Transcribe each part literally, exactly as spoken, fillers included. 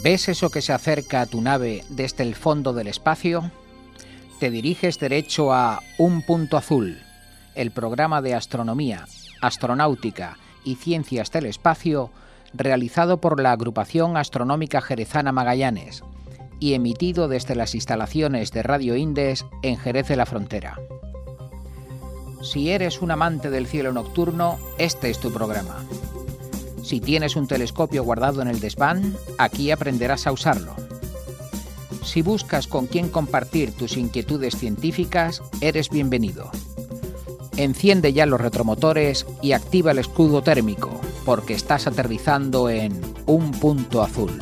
¿Ves eso que se acerca a tu nave desde el fondo del espacio? Te diriges derecho a Un Punto Azul, el programa de astronomía, astronáutica y ciencias del espacio realizado por la Agrupación Astronómica Jerezana Magallanes y emitido desde las instalaciones de Radio Indes en Jerez de la Frontera. Si eres un amante del cielo nocturno, este es tu programa. Si tienes un telescopio guardado en el desván, aquí aprenderás a usarlo. Si buscas con quién compartir tus inquietudes científicas, eres bienvenido. Enciende ya los retromotores y activa el escudo térmico, porque estás aterrizando en Un Punto Azul.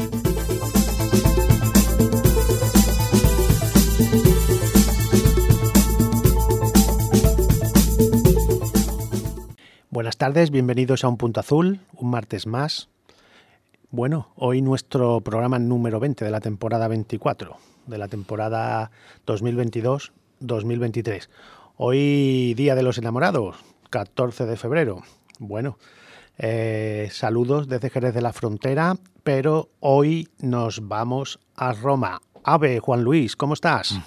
Buenas tardes, bienvenidos a Un Punto Azul, un martes más. Bueno, hoy nuestro programa número veinte de la temporada veinticuatro, de la temporada dos mil veintidós dos mil veintitrés. Hoy, Día de los Enamorados, catorce de febrero. Bueno, eh, saludos desde Jerez de la Frontera, pero hoy nos vamos a Roma. Ave, Juan Luis, ¿cómo estás?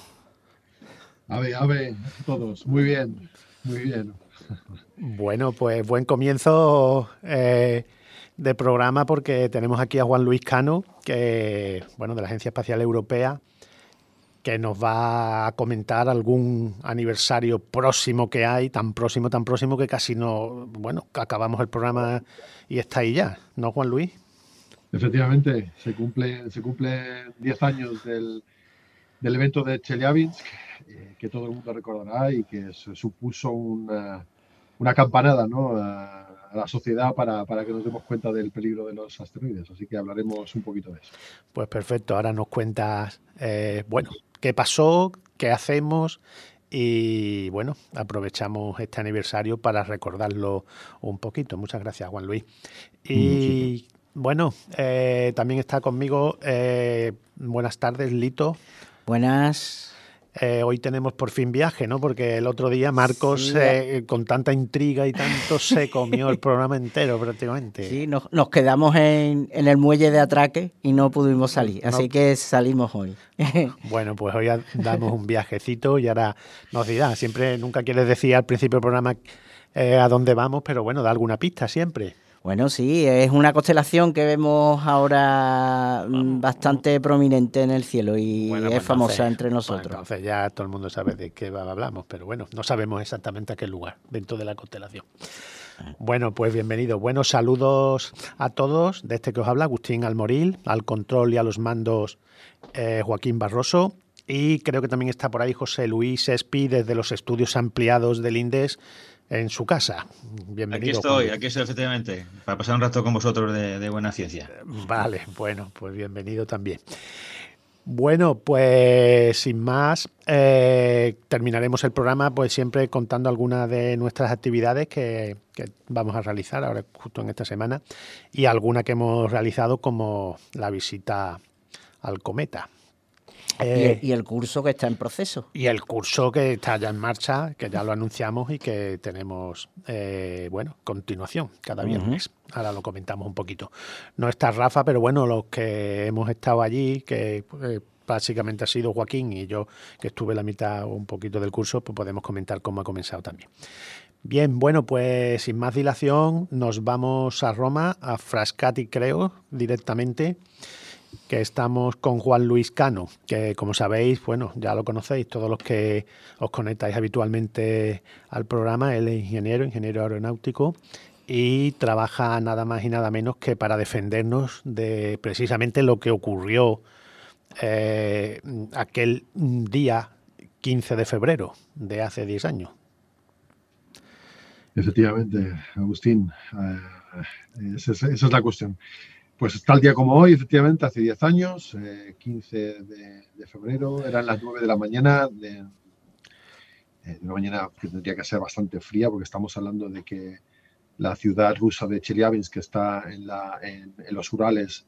Ave, ave, todos, muy bien, muy bien. Bueno, pues buen comienzo eh, de programa porque tenemos aquí a Juan Luis Cano, que, bueno, de la Agencia Espacial Europea, que nos va a comentar algún aniversario próximo que hay, tan próximo, tan próximo que casi no, bueno, acabamos el programa y está ahí ya, ¿no, Juan Luis? Efectivamente, se cumple, se cumplen diez años del, del evento de Chelyabinsk, que, que todo el mundo recordará y que se supuso una, una campanada, ¿no?, a, a la sociedad para, para que nos demos cuenta del peligro de los asteroides. Así que hablaremos un poquito de eso. Pues perfecto, ahora nos cuentas, eh, bueno, qué pasó, qué hacemos y, bueno, aprovechamos este aniversario para recordarlo un poquito. Muchas gracias, Juan Luis. Y, bueno, eh, también está conmigo, eh, buenas tardes, Lito. Buenas. Eh, hoy tenemos por fin viaje, ¿no? Porque el otro día Marcos, sí, eh, con tanta intriga y tanto, se comió el programa entero prácticamente. Sí, nos, nos quedamos en, en el muelle de atraque y no pudimos salir, así no. que salimos hoy. Bueno, pues hoy damos un viajecito y ahora nos dirá. Siempre, nunca quieres decir al principio del programa eh, a dónde vamos, pero bueno, da alguna pista siempre. Bueno, sí, es una constelación que vemos ahora bastante prominente en el cielo y bueno, pues es famosa entonces, entre nosotros. Bueno, entonces ya todo el mundo sabe de qué hablamos, pero bueno, no sabemos exactamente a qué lugar dentro de la constelación. Bueno, pues bienvenido. Buenos saludos a todos. De este que os habla, Agustín Almoril, al control y a los mandos eh, Joaquín Barroso. Y creo que también está por ahí José Luis Espi desde los estudios ampliados del INDES en su casa. Bienvenido. Aquí estoy, aquí estoy efectivamente, para pasar un rato con vosotros de, de buena ciencia. Vale, bueno, pues bienvenido también. Bueno, pues sin más, eh, terminaremos el programa pues siempre contando algunas de nuestras actividades que, que vamos a realizar ahora justo en esta semana y alguna que hemos realizado como la visita al cometa. Eh, y, y el curso que está en proceso. Y el curso que está ya en marcha, que ya lo anunciamos y que tenemos, eh, bueno, continuación cada viernes. Uh-huh. Ahora lo comentamos un poquito. No está Rafa, pero bueno, los que hemos estado allí, que eh, básicamente ha sido Joaquín y yo, que estuve la mitad o un poquito del curso, pues podemos comentar cómo ha comenzado también. Bien, bueno, pues sin más dilación, nos vamos a Roma, a Frascati, creo, directamente, que estamos con Juan Luis Cano, que como sabéis, bueno, ya lo conocéis, todos los que os conectáis habitualmente al programa. Él es ingeniero, ingeniero aeronáutico y trabaja nada más y nada menos que para defendernos de precisamente lo que ocurrió eh, aquel día quince de febrero de hace diez años. Efectivamente, Agustín, eh, esa, es, esa es la cuestión. Pues tal día como hoy, efectivamente, hace diez años, eh, quince de febrero, eran las nueve de la mañana, de, de una mañana que tendría que ser bastante fría, porque estamos hablando de que la ciudad rusa de Chelyabinsk, que está en, la, en, en los Urales,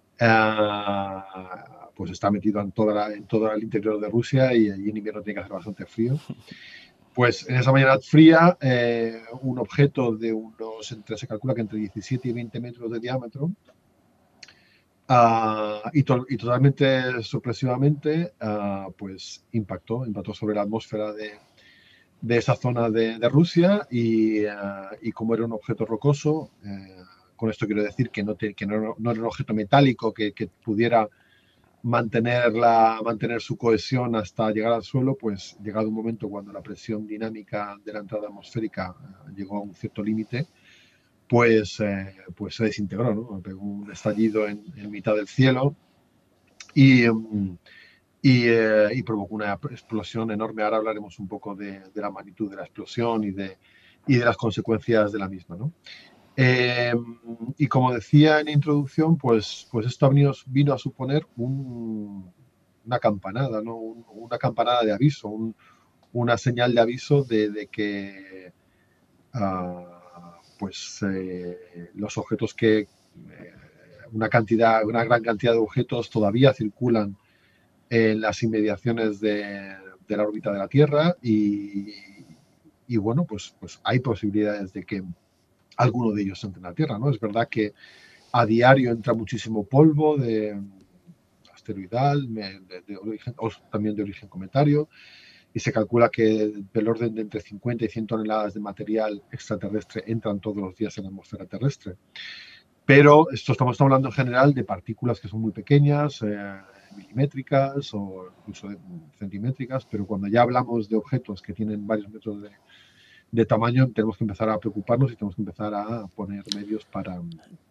eh, pues está metido en, toda la, en todo el interior de Rusia y allí en invierno tiene que hacer bastante frío. Pues en esa mañana fría, eh, un objeto de unos, entre, se calcula que entre diecisiete y veinte metros de diámetro, uh, y, to y totalmente sorpresivamente, uh, pues impactó, impactó sobre la atmósfera de, de esa zona de, de Rusia y, uh, y como era un objeto rocoso, uh, con esto quiero decir que no, te, que no, no era un objeto metálico que, que pudiera mantener, la, mantener su cohesión hasta llegar al suelo, pues llegado un momento cuando la presión dinámica de la entrada atmosférica uh, llegó a un cierto límite, pues, eh, pues se desintegró, ¿no? Pegó un estallido en, en mitad del cielo y, um, y, eh, y provocó una explosión enorme. Ahora hablaremos un poco de, de la magnitud de la explosión y de, y de las consecuencias de la misma, ¿no? Eh, y como decía en la introducción, pues, pues esto vino, vino a suponer un, una campanada, ¿no? Un, una campanada de aviso, un, una señal de aviso de, de que uh, pues, eh, los objetos que, eh, una cantidad, una gran cantidad de objetos todavía circulan en las inmediaciones de, de la órbita de la Tierra y, y bueno, pues, pues hay posibilidades de que alguno de ellos entre en la Tierra, ¿no? Es verdad que a diario entra muchísimo polvo de asteroidal, de, de origen, o también de origen cometario, y se calcula que del orden de entre cincuenta y cien toneladas de material extraterrestre entran todos los días en la atmósfera terrestre. Pero esto estamos hablando en general de partículas que son muy pequeñas, eh, milimétricas o incluso centimétricas, pero cuando ya hablamos de objetos que tienen varios metros de de tamaño, tenemos que empezar a preocuparnos y tenemos que empezar a poner medios para,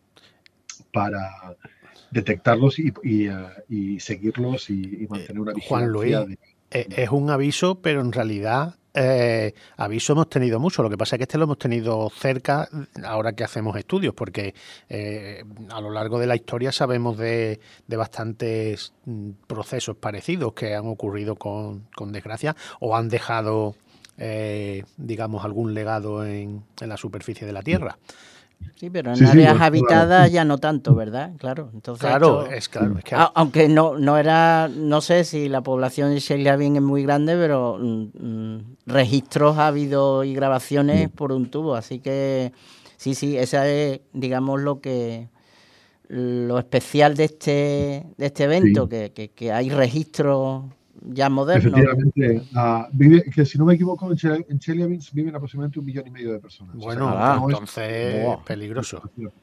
para detectarlos y, y, uh, y seguirlos y, y mantener una vigilancia. Juan Luis, de... es un aviso, pero en realidad eh, aviso hemos tenido mucho. Lo que pasa es que este lo hemos tenido cerca ahora que hacemos estudios, porque eh, a lo largo de la historia sabemos de, de bastantes procesos parecidos que han ocurrido con, con desgracia o han dejado... Eh, digamos, algún legado en, en la superficie de la Tierra. Sí, pero en sí, áreas sí, habitadas claro. Ya no tanto, ¿verdad? Claro, entonces claro, esto, es claro. Es que... aunque no, no era, no sé si la población de Chelyabinsk es muy grande, pero mm, registros ha habido y grabaciones sí. Por un tubo, así que sí, sí, esa es, digamos, lo que lo especial de este de este evento, sí. que, que, que hay registros ya moderno. Efectivamente, uh, vive, que si no me equivoco, en Chelyabinsk viven aproximadamente un millón y medio de personas. Bueno, o sea, ah, no entonces es wow. peligroso.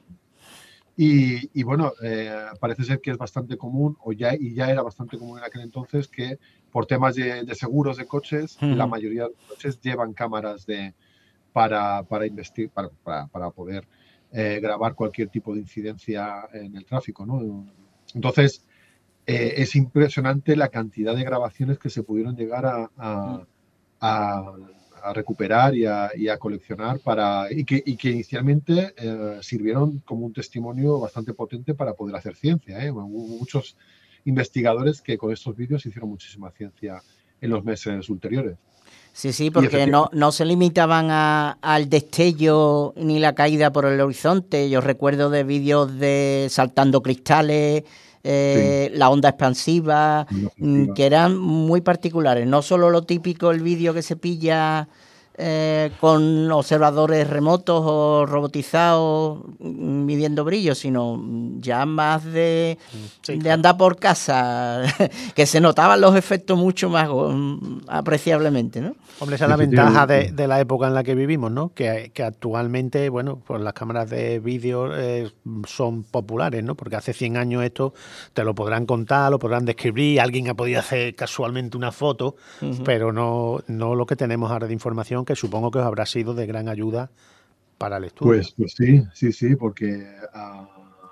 Y, y bueno, eh, parece ser que es bastante común, o ya, y ya era bastante común en aquel entonces, que por temas de, de seguros de coches, uh-huh. la mayoría de los coches llevan cámaras de, para, para, investir, para, para, para poder eh, grabar cualquier tipo de incidencia en el tráfico, ¿no? Entonces, Eh, es impresionante la cantidad de grabaciones que se pudieron llegar a, a, a, a recuperar y a, y a coleccionar para, y, que, y que inicialmente eh, sirvieron como un testimonio bastante potente para poder hacer ciencia. ¿eh? Hubo muchos investigadores que con estos vídeos hicieron muchísima ciencia en los meses ulteriores. Sí, sí, porque no, no se limitaban a, al destello ni la caída por el horizonte. Yo recuerdo de vídeos de saltando cristales, Eh, sí. la onda expansiva, expansiva, que eran muy particulares. No solo lo típico, el vídeo que se pilla eh, con observadores remotos o robotizados midiendo brillo, sino ya más de, sí, de claro. andar por casa, que se notaban los efectos mucho más um, apreciablemente, ¿no? Hombre, esa es la ventaja de, de la época en la que vivimos, ¿no? Que, que actualmente, bueno, pues las cámaras de vídeo eh, son populares, ¿no? Porque hace cien años esto te lo podrán contar, lo podrán describir, alguien ha podido hacer casualmente una foto, uh-huh. pero no, no lo que tenemos ahora de información, que supongo que os habrá sido de gran ayuda para el estudio. Pues, pues sí, sí, sí, porque... Uh...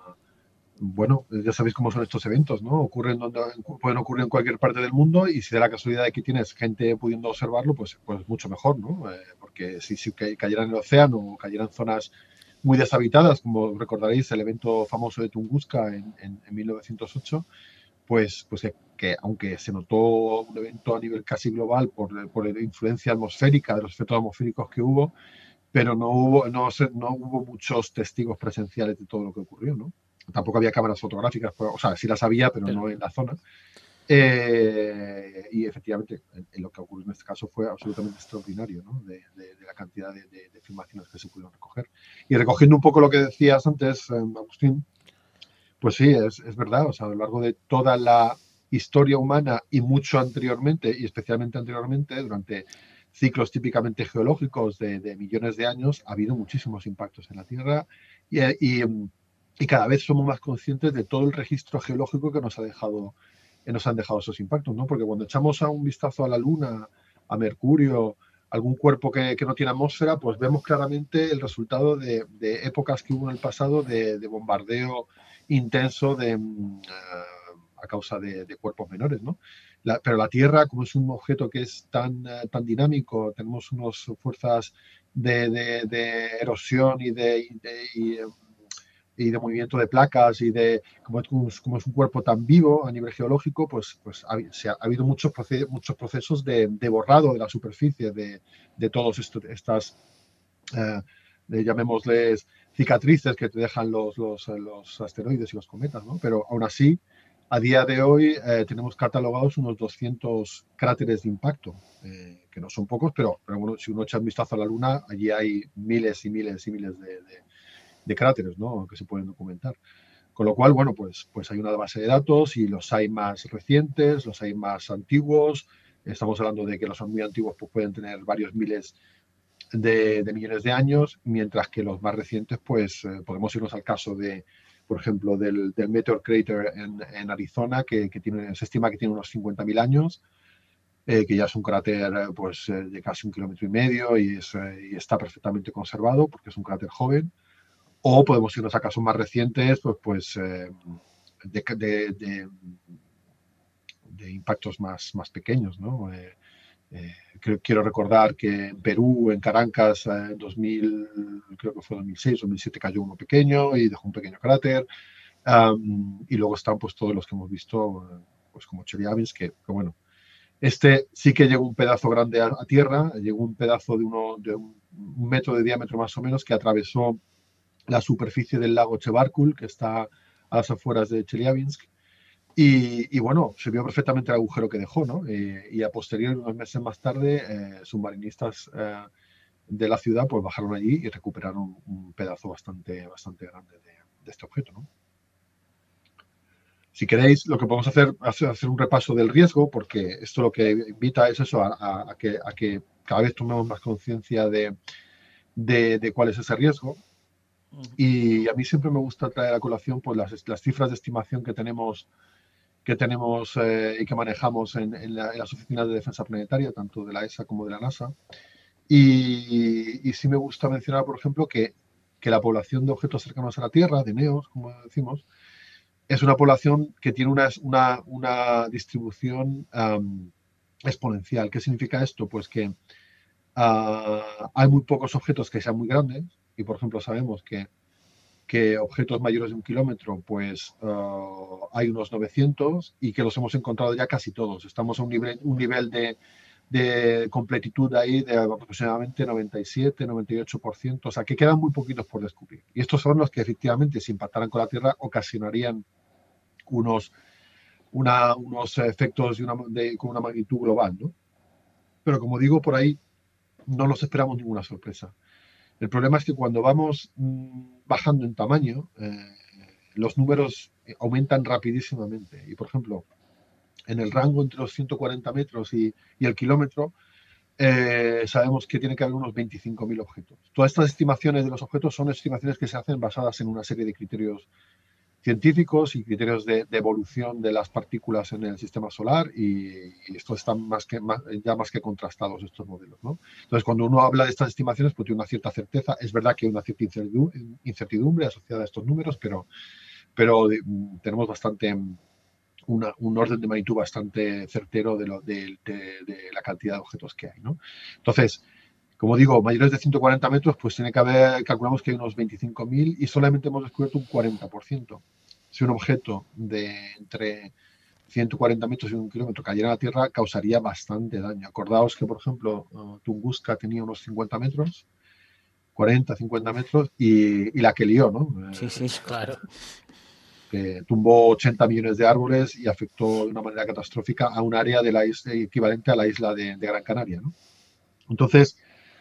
Bueno, ya sabéis cómo son estos eventos, ¿no? Ocurren donde, pueden ocurrir en cualquier parte del mundo y si da la casualidad de que tienes gente pudiendo observarlo, pues, pues mucho mejor, ¿no? Eh, porque si, si cayera en el océano o cayera en zonas muy deshabitadas, como recordaréis el evento famoso de Tunguska en, en, en mil novecientos ocho, pues, pues que, que aunque se notó un evento a nivel casi global por, por la influencia atmosférica, de los efectos atmosféricos que hubo, pero no hubo, no, no hubo muchos testigos presenciales de todo lo que ocurrió, ¿no? Tampoco había cámaras fotográficas, o sea, sí las había, pero no en la zona. Eh, y efectivamente, en, en lo que ocurrió en este caso fue absolutamente extraordinario, ¿no? De, de, de la cantidad de, de, de filmaciones que se pudieron recoger. Y recogiendo un poco lo que decías antes, eh, Agustín, Pues sí, es, es verdad. O sea, a lo largo de toda la historia humana y mucho anteriormente, y especialmente anteriormente, durante ciclos típicamente geológicos de, de millones de años, ha habido muchísimos impactos en la Tierra y, y, y cada vez somos más conscientes de todo el registro geológico que nos ha dejado, que nos han dejado esos impactos, ¿no? Porque cuando echamos a un vistazo a la Luna, a Mercurio, algún cuerpo que, que no tiene atmósfera, pues vemos claramente el resultado de, de épocas que hubo en el pasado de, de bombardeo intenso de, uh, a causa de, de cuerpos menores, ¿no? La, pero la Tierra, como es un objeto que es tan, uh, tan dinámico, tenemos unas fuerzas de, de, de erosión y de, de, y, y de movimiento de placas y de como es, como es un cuerpo tan vivo a nivel geológico, pues, pues ha, se ha, ha habido muchos, proces, muchos procesos de, de borrado de la superficie de, de todas estas, uh, de, llamémosles, cicatrices que te dejan los, los, los asteroides y los cometas, ¿no? Pero aún así, a día de hoy eh, tenemos catalogados unos doscientos cráteres de impacto, eh, que no son pocos, pero, pero bueno, si uno echa un vistazo a la Luna, allí hay miles y miles y miles de, de, de cráteres, ¿no? Que se pueden documentar. Con lo cual, bueno, pues, pues hay una base de datos y los hay más recientes, los hay más antiguos. Estamos hablando de que los muy antiguos pues, pueden tener varios miles de, de millones de años, mientras que los más recientes, pues eh, podemos irnos al caso de, por ejemplo, del, del Meteor Crater en, en Arizona, que, que tiene, se estima que tiene unos cincuenta mil años, eh, que ya es un cráter pues, eh, de casi un kilómetro y medio y, es, eh, y está perfectamente conservado porque es un cráter joven. O podemos irnos a casos más recientes, pues, pues eh, de, de, de, de impactos más, más pequeños, ¿no? Eh, Eh, quiero recordar que en Perú, en Caracas, en eh, dos mil, creo que fue dos mil seis, dos mil siete, cayó uno pequeño y dejó un pequeño cráter. Um, y luego están pues todos los que hemos visto, pues como Chelyabinsk, que, que bueno, este sí que llegó un pedazo grande a, a tierra, llegó un pedazo de, uno, de un, un metro de diámetro más o menos que atravesó la superficie del lago Chebarkul, que está a las afueras de Chelyabinsk. Y, y bueno, se vio perfectamente el agujero que dejó, ¿no? Eh, y a posteriori, unos meses más tarde, eh, submarinistas eh, de la ciudad pues bajaron allí y recuperaron un pedazo bastante, bastante grande de, de este objeto, ¿no? Si queréis, lo que podemos hacer es hacer un repaso del riesgo, porque esto lo que invita es eso, a, a, a, que, a que cada vez tomemos más conciencia de, de, de cuál es ese riesgo. Y a mí siempre me gusta traer a colación pues, las, las cifras de estimación que tenemos que tenemos eh, y que manejamos en, en, la, en las oficinas de defensa planetaria, tanto de la E S A como de la NASA. Y, y sí me gusta mencionar, por ejemplo, que, que la población de objetos cercanos a la Tierra, de NEOs, como decimos, es una población que tiene una, una, una distribución um, exponencial. ¿Qué significa esto? Pues que uh, hay muy pocos objetos que sean muy grandes y, por ejemplo, sabemos que que objetos mayores de un kilómetro, pues uh, hay unos novecientos y que los hemos encontrado ya casi todos. Estamos a un nivel, un nivel de, de completitud ahí de aproximadamente noventa y siete, noventa y ocho por ciento, o sea que quedan muy poquitos por descubrir. Y estos son los que efectivamente, si impactaran con la Tierra, ocasionarían unos, una, unos efectos de una, de, con una magnitud global, ¿no? Pero como digo, por ahí no nos esperamos ninguna sorpresa. El problema es que cuando vamos mmm, bajando en tamaño, eh, los números aumentan rapidísimamente. Y, por ejemplo, en el rango entre los ciento cuarenta metros y, y el kilómetro, eh, sabemos que tiene que haber unos veinticinco mil objetos. Todas estas estimaciones de los objetos son estimaciones que se hacen basadas en una serie de criterios científicos y criterios de, de evolución de las partículas en el sistema solar y, y estos están más que, más, ya más que contrastados estos modelos, ¿no? Entonces, cuando uno habla de estas estimaciones, pues tiene una cierta certeza. Es verdad que hay una cierta incertidumbre, incertidumbre asociada a estos números, pero, pero de, tenemos bastante una, un orden de magnitud bastante certero de, lo, de, de, de la cantidad de objetos que hay, ¿no? Entonces, como digo, mayores de ciento cuarenta metros, pues tiene que haber, calculamos que hay unos veinticinco mil y solamente hemos descubierto un cuarenta por ciento. Si un objeto de entre ciento cuarenta metros y un kilómetro cayera a la Tierra, causaría bastante daño. Acordaos que, por ejemplo, uh, Tunguska tenía unos cincuenta metros, cuarenta, cincuenta metros, y, y la que lió, ¿no? Sí, sí, claro. Que tumbó ochenta millones de árboles y afectó de una manera catastrófica a un área de la isla, equivalente a la isla de, de Gran Canaria, ¿no? Entonces,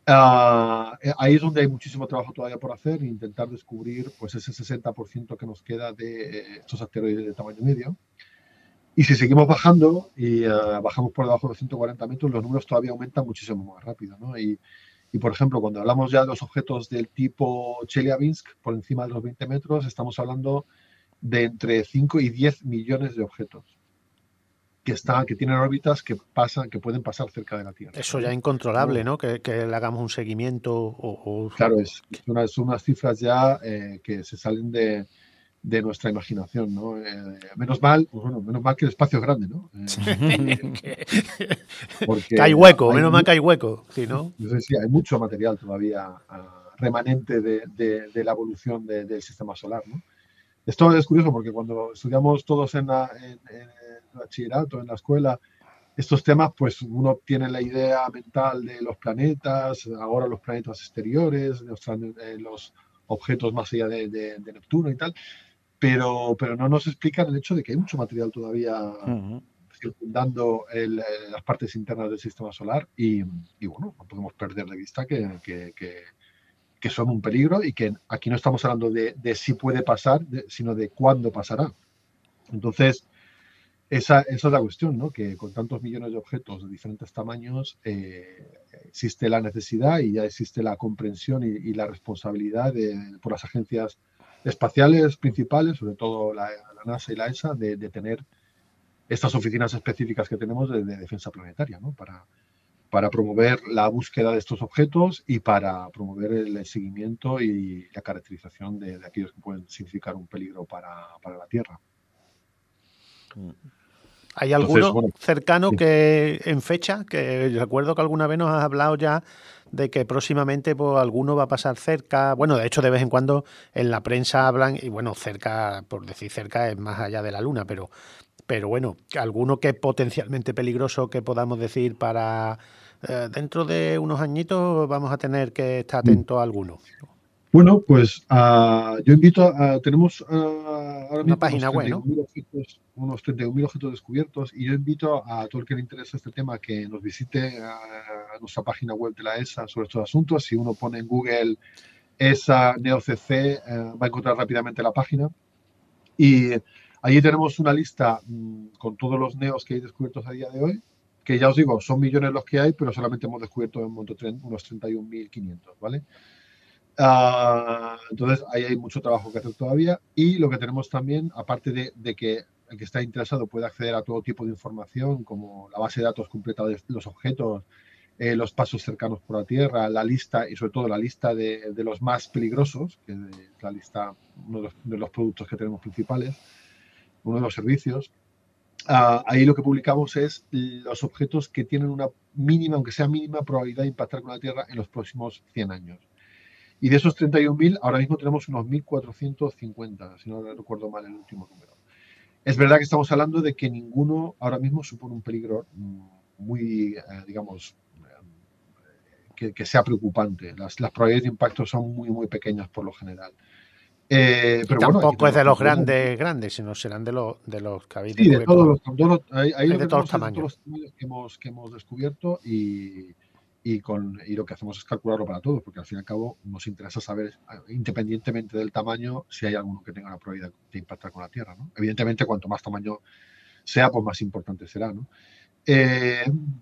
Uh, ahí es donde hay muchísimo trabajo todavía por hacer, intentar descubrir pues ese sesenta por ciento que nos queda de estos asteroides de tamaño medio. Y si seguimos bajando y uh, bajamos por debajo de ciento cuarenta metros, los números todavía aumentan muchísimo más rápido, ¿no? Y, y, por ejemplo, cuando hablamos ya de los objetos del tipo Chelyabinsk, por encima de los veinte metros, estamos hablando de entre cinco y diez millones de objetos que están, que tienen órbitas que pasan, que pueden pasar cerca de la Tierra. Eso ya es incontrolable, ¿no? Que, que le hagamos un seguimiento o... o... Claro, es, es una, son unas cifras ya eh, que se salen de, de nuestra imaginación, ¿no? Eh, menos mal, pues bueno, menos mal que el espacio es grande, ¿no? Eh, porque que hay hueco, hay, menos mal que hay hueco, ¿sí, no? Sí, hay mucho material todavía uh, remanente de, de, de la evolución de, del sistema solar, ¿no? Esto es curioso porque cuando estudiamos todos en, la, en, en el bachillerato, en la escuela, estos temas, pues uno tiene la idea mental de los planetas, ahora los planetas exteriores, los, eh, los objetos más allá de, de, de Neptuno y tal, pero, pero no nos explican el hecho de que hay mucho material todavía uh-huh. circundando el, las partes internas del sistema solar y, y bueno, no podemos perder de vista que, que, que que son un peligro y que aquí no estamos hablando de, de si puede pasar, de, sino de cuándo pasará. Entonces, esa, esa es la cuestión, ¿no? Que con tantos millones de objetos de diferentes tamaños eh, existe la necesidad y ya existe la comprensión y, y la responsabilidad de, por las agencias espaciales principales, sobre todo la, la NASA y la E S A, de, de tener estas oficinas específicas que tenemos de, de defensa planetaria, ¿no? Para, para promover la búsqueda de estos objetos y para promover el seguimiento y la caracterización de, de aquellos que pueden significar un peligro para, para la Tierra. ¿Hay alguno Entonces, bueno, cercano sí. que en fecha? Que recuerdo que alguna vez nos has hablado ya de que próximamente pues, alguno va a pasar cerca. Bueno, de hecho, de vez en cuando en la prensa hablan, y bueno, cerca, por decir cerca, es más allá de la Luna, pero, pero bueno, alguno que es potencialmente peligroso que podamos decir para eh, dentro de unos añitos vamos a tener que estar atentos a alguno. Bueno, pues uh, yo invito a, tenemos uh, ahora una página web, ¿no? Objetos, unos treinta y un mil objetos descubiertos y yo invito a todo el que le interese este tema que nos visite a, a nuestra página web de la E S A sobre estos asuntos. Si uno pone en Google E S A NeoCC eh, va a encontrar rápidamente la página y allí tenemos una lista mmm, con todos los neos que hay descubiertos a día de hoy, que ya os digo, son millones los que hay, pero solamente hemos descubierto en monto unos treinta y un mil quinientos, ¿vale? Uh, entonces ahí hay mucho trabajo que hacer todavía y lo que tenemos también, aparte de, de que el que está interesado puede acceder a todo tipo de información como la base de datos completa de los objetos, eh, los pasos cercanos por la Tierra, la lista y sobre todo la lista de, de los más peligrosos, que es la lista, uno de los, de los productos que tenemos principales, uno de los servicios. Uh, ahí lo que publicamos es los objetos que tienen una mínima, aunque sea mínima, probabilidad de impactar con la Tierra en los próximos cien años. Y de esos treinta y un mil, ahora mismo tenemos unos mil cuatrocientos cincuenta, si no recuerdo mal el último número. Es verdad que estamos hablando de que ninguno ahora mismo supone un peligro muy, eh, digamos, eh, que, que sea preocupante. Las, las probabilidades de impacto son muy, muy pequeñas por lo general. Eh, pero tampoco bueno, es de los grandes, grandes, sino serán de los, de los que habéis sí, descubierto. Sí, de todos los, todos los, hay, hay de, de todos los de todos los tamaños que hemos, que hemos descubierto y... Y, con, y lo que hacemos es calcularlo para todos, porque al fin y al cabo nos interesa saber, independientemente del tamaño, si hay alguno que tenga la probabilidad de impactar con la Tierra, ¿no? Evidentemente, cuanto más tamaño sea, pues más importante será, ¿no? Eh,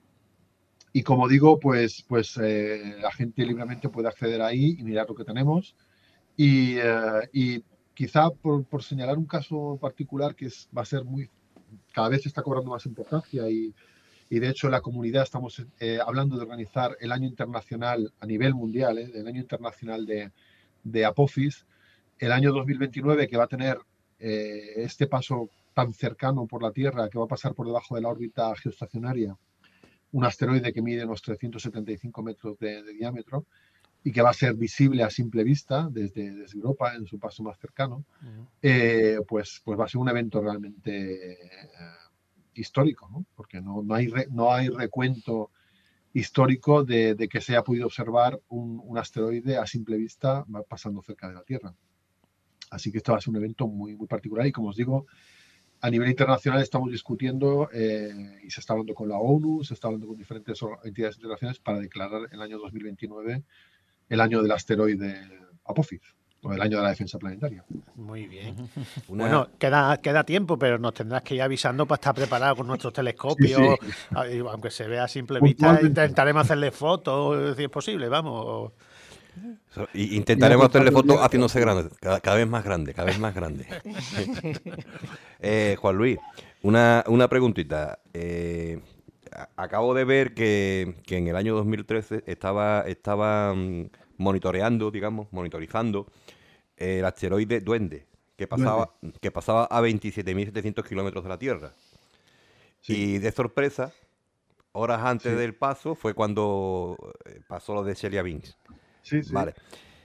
y como digo, pues, pues eh, la gente libremente puede acceder ahí y mirar lo que tenemos. Y, eh, y quizá por, por señalar un caso particular que es, va a ser muy, cada vez está cobrando más importancia y Y de hecho, en la comunidad estamos eh, hablando de organizar el año internacional a nivel mundial, eh, el año internacional de, de Apophis, el año dos mil veintinueve, que va a tener eh, este paso tan cercano por la Tierra, que va a pasar por debajo de la órbita geoestacionaria, un asteroide que mide unos trescientos setenta y cinco metros de, de diámetro y que va a ser visible a simple vista desde, desde Europa en su paso más cercano, uh-huh. eh, pues, pues va a ser un evento realmente... Eh, histórico, ¿no? Porque no, no, hay re, no hay recuento histórico de, de que se haya podido observar un, un asteroide a simple vista pasando cerca de la Tierra. Así que esto va a ser un evento muy, muy particular y, como os digo, a nivel internacional estamos discutiendo eh, y se está hablando con la ONU, se está hablando con diferentes entidades internacionales para declarar el año dos mil veintinueve el año del asteroide Apophis, o el año de la defensa planetaria. Muy bien. Una... Bueno, queda, queda tiempo, pero nos tendrás que ir avisando para estar preparados con nuestros telescopios. Sí, sí. Aunque se vea a simple vista, intentaremos hacerle fotos, si es posible, vamos. Intentaremos hacerle fotos haciéndose grande, cada, cada vez más grande, cada vez más grande. eh, Juan Luis, una, una preguntita. Eh, acabo de ver que, que en el año dos mil trece estaba, estaba monitoreando, digamos, monitorizando el asteroide Duende, que pasaba, Duende. que pasaba a veintisiete mil setecientos kilómetros de la Tierra. Sí. Y de sorpresa, horas antes sí. del paso, fue cuando pasó lo de Chelyabinsk. Sí, sí. Vale.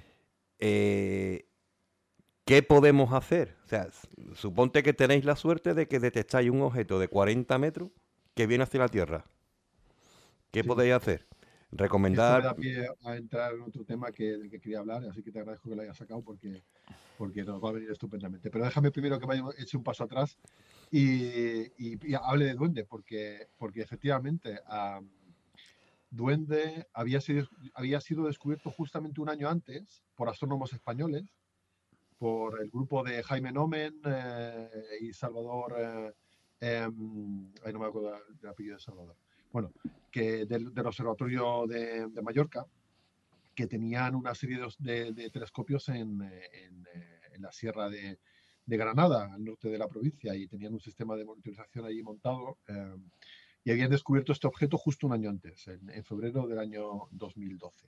Eh, ¿Qué podemos hacer? O sea, suponte que tenéis la suerte de que detectáis un objeto de cuarenta metros que viene hacia la Tierra. ¿Qué sí. podéis hacer? Recomendar... Esto me da pie a entrar en otro tema que, del que quería hablar, así que te agradezco que lo hayas sacado porque, porque nos va a venir estupendamente. Pero déjame primero que vaya eche un paso atrás y, y, y hable de Duende, porque, porque efectivamente... Um, Duende había sido, había sido descubierto justamente un año antes por astrónomos españoles, por el grupo de Jaime Nomen eh, y Salvador, eh, eh, ay, no me acuerdo del apellido de Salvador, bueno, que del, del Observatorio de, de Mallorca, que tenían una serie de, de, de telescopios en, en, en la Sierra de, de Granada, al norte de la provincia, y tenían un sistema de monitorización allí montado. Eh, Y habían descubierto este objeto justo un año antes, en, en febrero del año dos mil doce.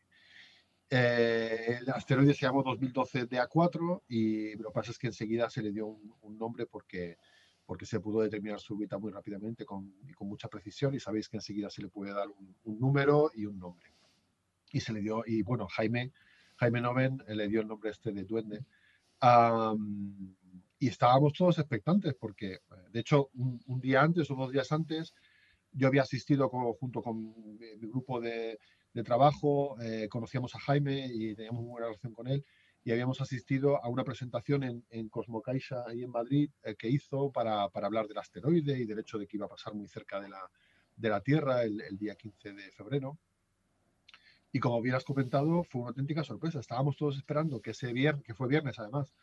Eh, el asteroide se llamó dos mil doce D A cuatro y lo que pasa es que enseguida se le dio un, un nombre porque, porque se pudo determinar su órbita muy rápidamente con, y con mucha precisión, y sabéis que enseguida se le puede dar un, un número y un nombre. Y se le dio, y bueno, Jaime, Jaime Nomen le dio el nombre este de Duende. Um, y estábamos todos expectantes porque, de hecho, un, un día antes o dos días antes, yo había asistido con, junto con mi, mi grupo de, de trabajo, eh, conocíamos a Jaime y teníamos muy buena relación con él, y habíamos asistido a una presentación en, en Cosmocaixa, ahí en Madrid, eh, que hizo para, para hablar del asteroide y del hecho de que iba a pasar muy cerca de la, de la Tierra el, el día quince de febrero. Y como bien has comentado, fue una auténtica sorpresa. Estábamos todos esperando que ese viernes, que fue viernes además,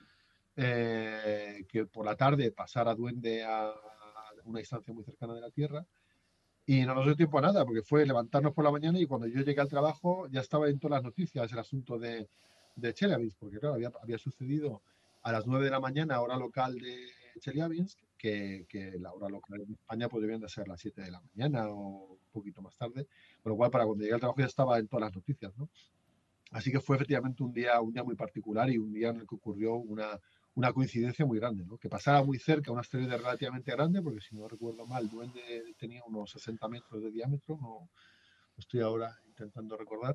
eh, que por la tarde pasara Duende a, a una distancia muy cercana de la Tierra. Y no nos dio tiempo a nada, porque fue levantarnos por la mañana y cuando yo llegué al trabajo ya estaba en todas las noticias el asunto de, de Chelyabinsk, porque claro, había, había sucedido a las nueve de la mañana, hora local de Chelyabinsk, que, que la hora local en España pues debían de ser las siete de la mañana o un poquito más tarde, con lo cual para cuando llegué al trabajo ya estaba en todas las noticias, ¿no? Así que fue efectivamente un día, un día muy particular y un día en el que ocurrió una... una coincidencia muy grande, ¿no? Que pasara muy cerca, un asteroide relativamente grande, porque si no recuerdo mal, Duende tenía unos sesenta metros de diámetro, no estoy ahora intentando recordar,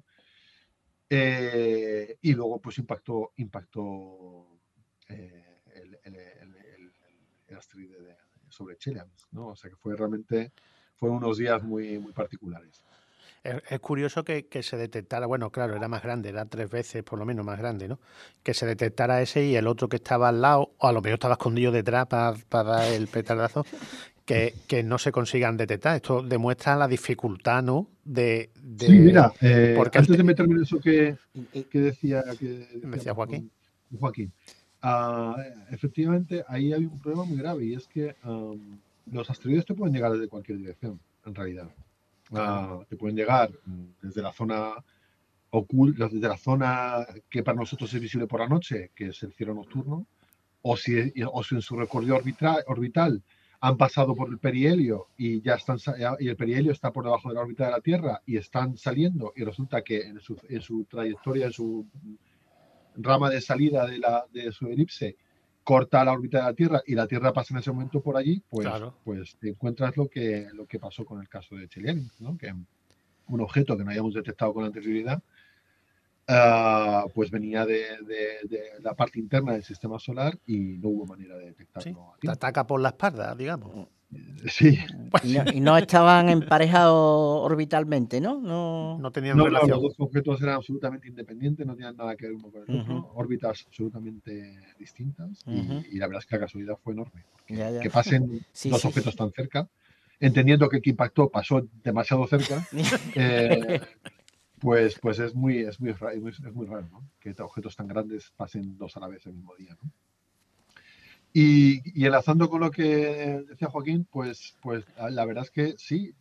eh, y luego pues impactó, impactó eh, el, el, el, el, el asteroide de, sobre Chelyabinsk, ¿no? O sea que fue realmente, fueron unos días muy, muy particulares. Es, es curioso que, que se detectara, bueno, claro, era más grande, era tres veces por lo menos más grande, ¿no? Que se detectara ese y el otro que estaba al lado, o a lo mejor estaba escondido detrás para, para dar el petardazo, que, que no se consigan detectar. Esto demuestra la dificultad, ¿no? De, de... Sí, mira, eh, antes te... de meterme en eso que, que decía, que decía, decía Joaquín. Joaquín. Uh, efectivamente, ahí hay un problema muy grave y es que um, los asteroides te pueden llegar desde cualquier dirección, en realidad. Uh, te pueden llegar desde la zona oculta, desde la zona que para nosotros es visible por la noche, que es el cielo nocturno, o si, o si en su recorrido orbital, orbital han pasado por el perihelio y ya están y el perihelio está por debajo de la órbita de la Tierra y están saliendo y resulta que en su, en su trayectoria, en su rama de salida de, la, de su elipse, corta la órbita de la Tierra y la Tierra pasa en ese momento por allí, pues, claro. pues te encuentras lo que, lo que pasó con el caso de Chelyabinsk, ¿no? Que un objeto que no habíamos detectado con anterioridad, uh, pues venía de, de, de la parte interna del sistema solar y no hubo manera de detectarlo. Sí, te ataca por la espalda, digamos. Sí. Y no, y no estaban emparejados orbitalmente, ¿no? No, no tenían No, no, relación. los dos objetos eran absolutamente independientes, no tenían nada que ver uno con el otro, Ujú. órbitas absolutamente distintas y, Ujú. y la verdad es que la casualidad fue enorme. Porque Ya, ya. que pasen Sí, dos sí. objetos tan cerca, entendiendo que el que impactó pasó demasiado cerca, eh, pues, pues es muy, es muy, ra- es muy, es muy raro, ¿no? Que objetos tan grandes pasen dos a la vez el mismo día, ¿no? Y, y enlazando con lo que decía Joaquín, pues, pues la verdad es que sí,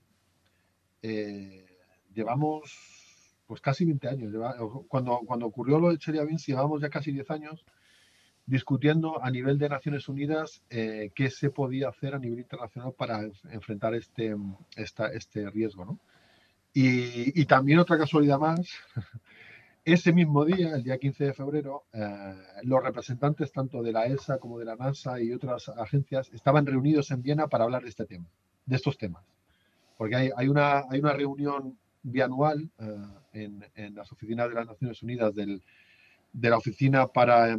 eh, llevamos pues casi veinte años. Lleva- cuando, cuando ocurrió lo de Chelyabinsk, llevamos ya casi diez años discutiendo a nivel de Naciones Unidas eh, qué se podía hacer a nivel internacional para enf- enfrentar este, esta- este riesgo, ¿no? Y, y también otra casualidad más, ese mismo día, el día quince de febrero, eh, los representantes tanto de la E S A como de la NASA y otras agencias estaban reunidos en Viena para hablar de este tema, de estos temas. Porque hay, hay, una, hay una reunión bianual eh, en, en las oficinas de las Naciones Unidas del, de la oficina para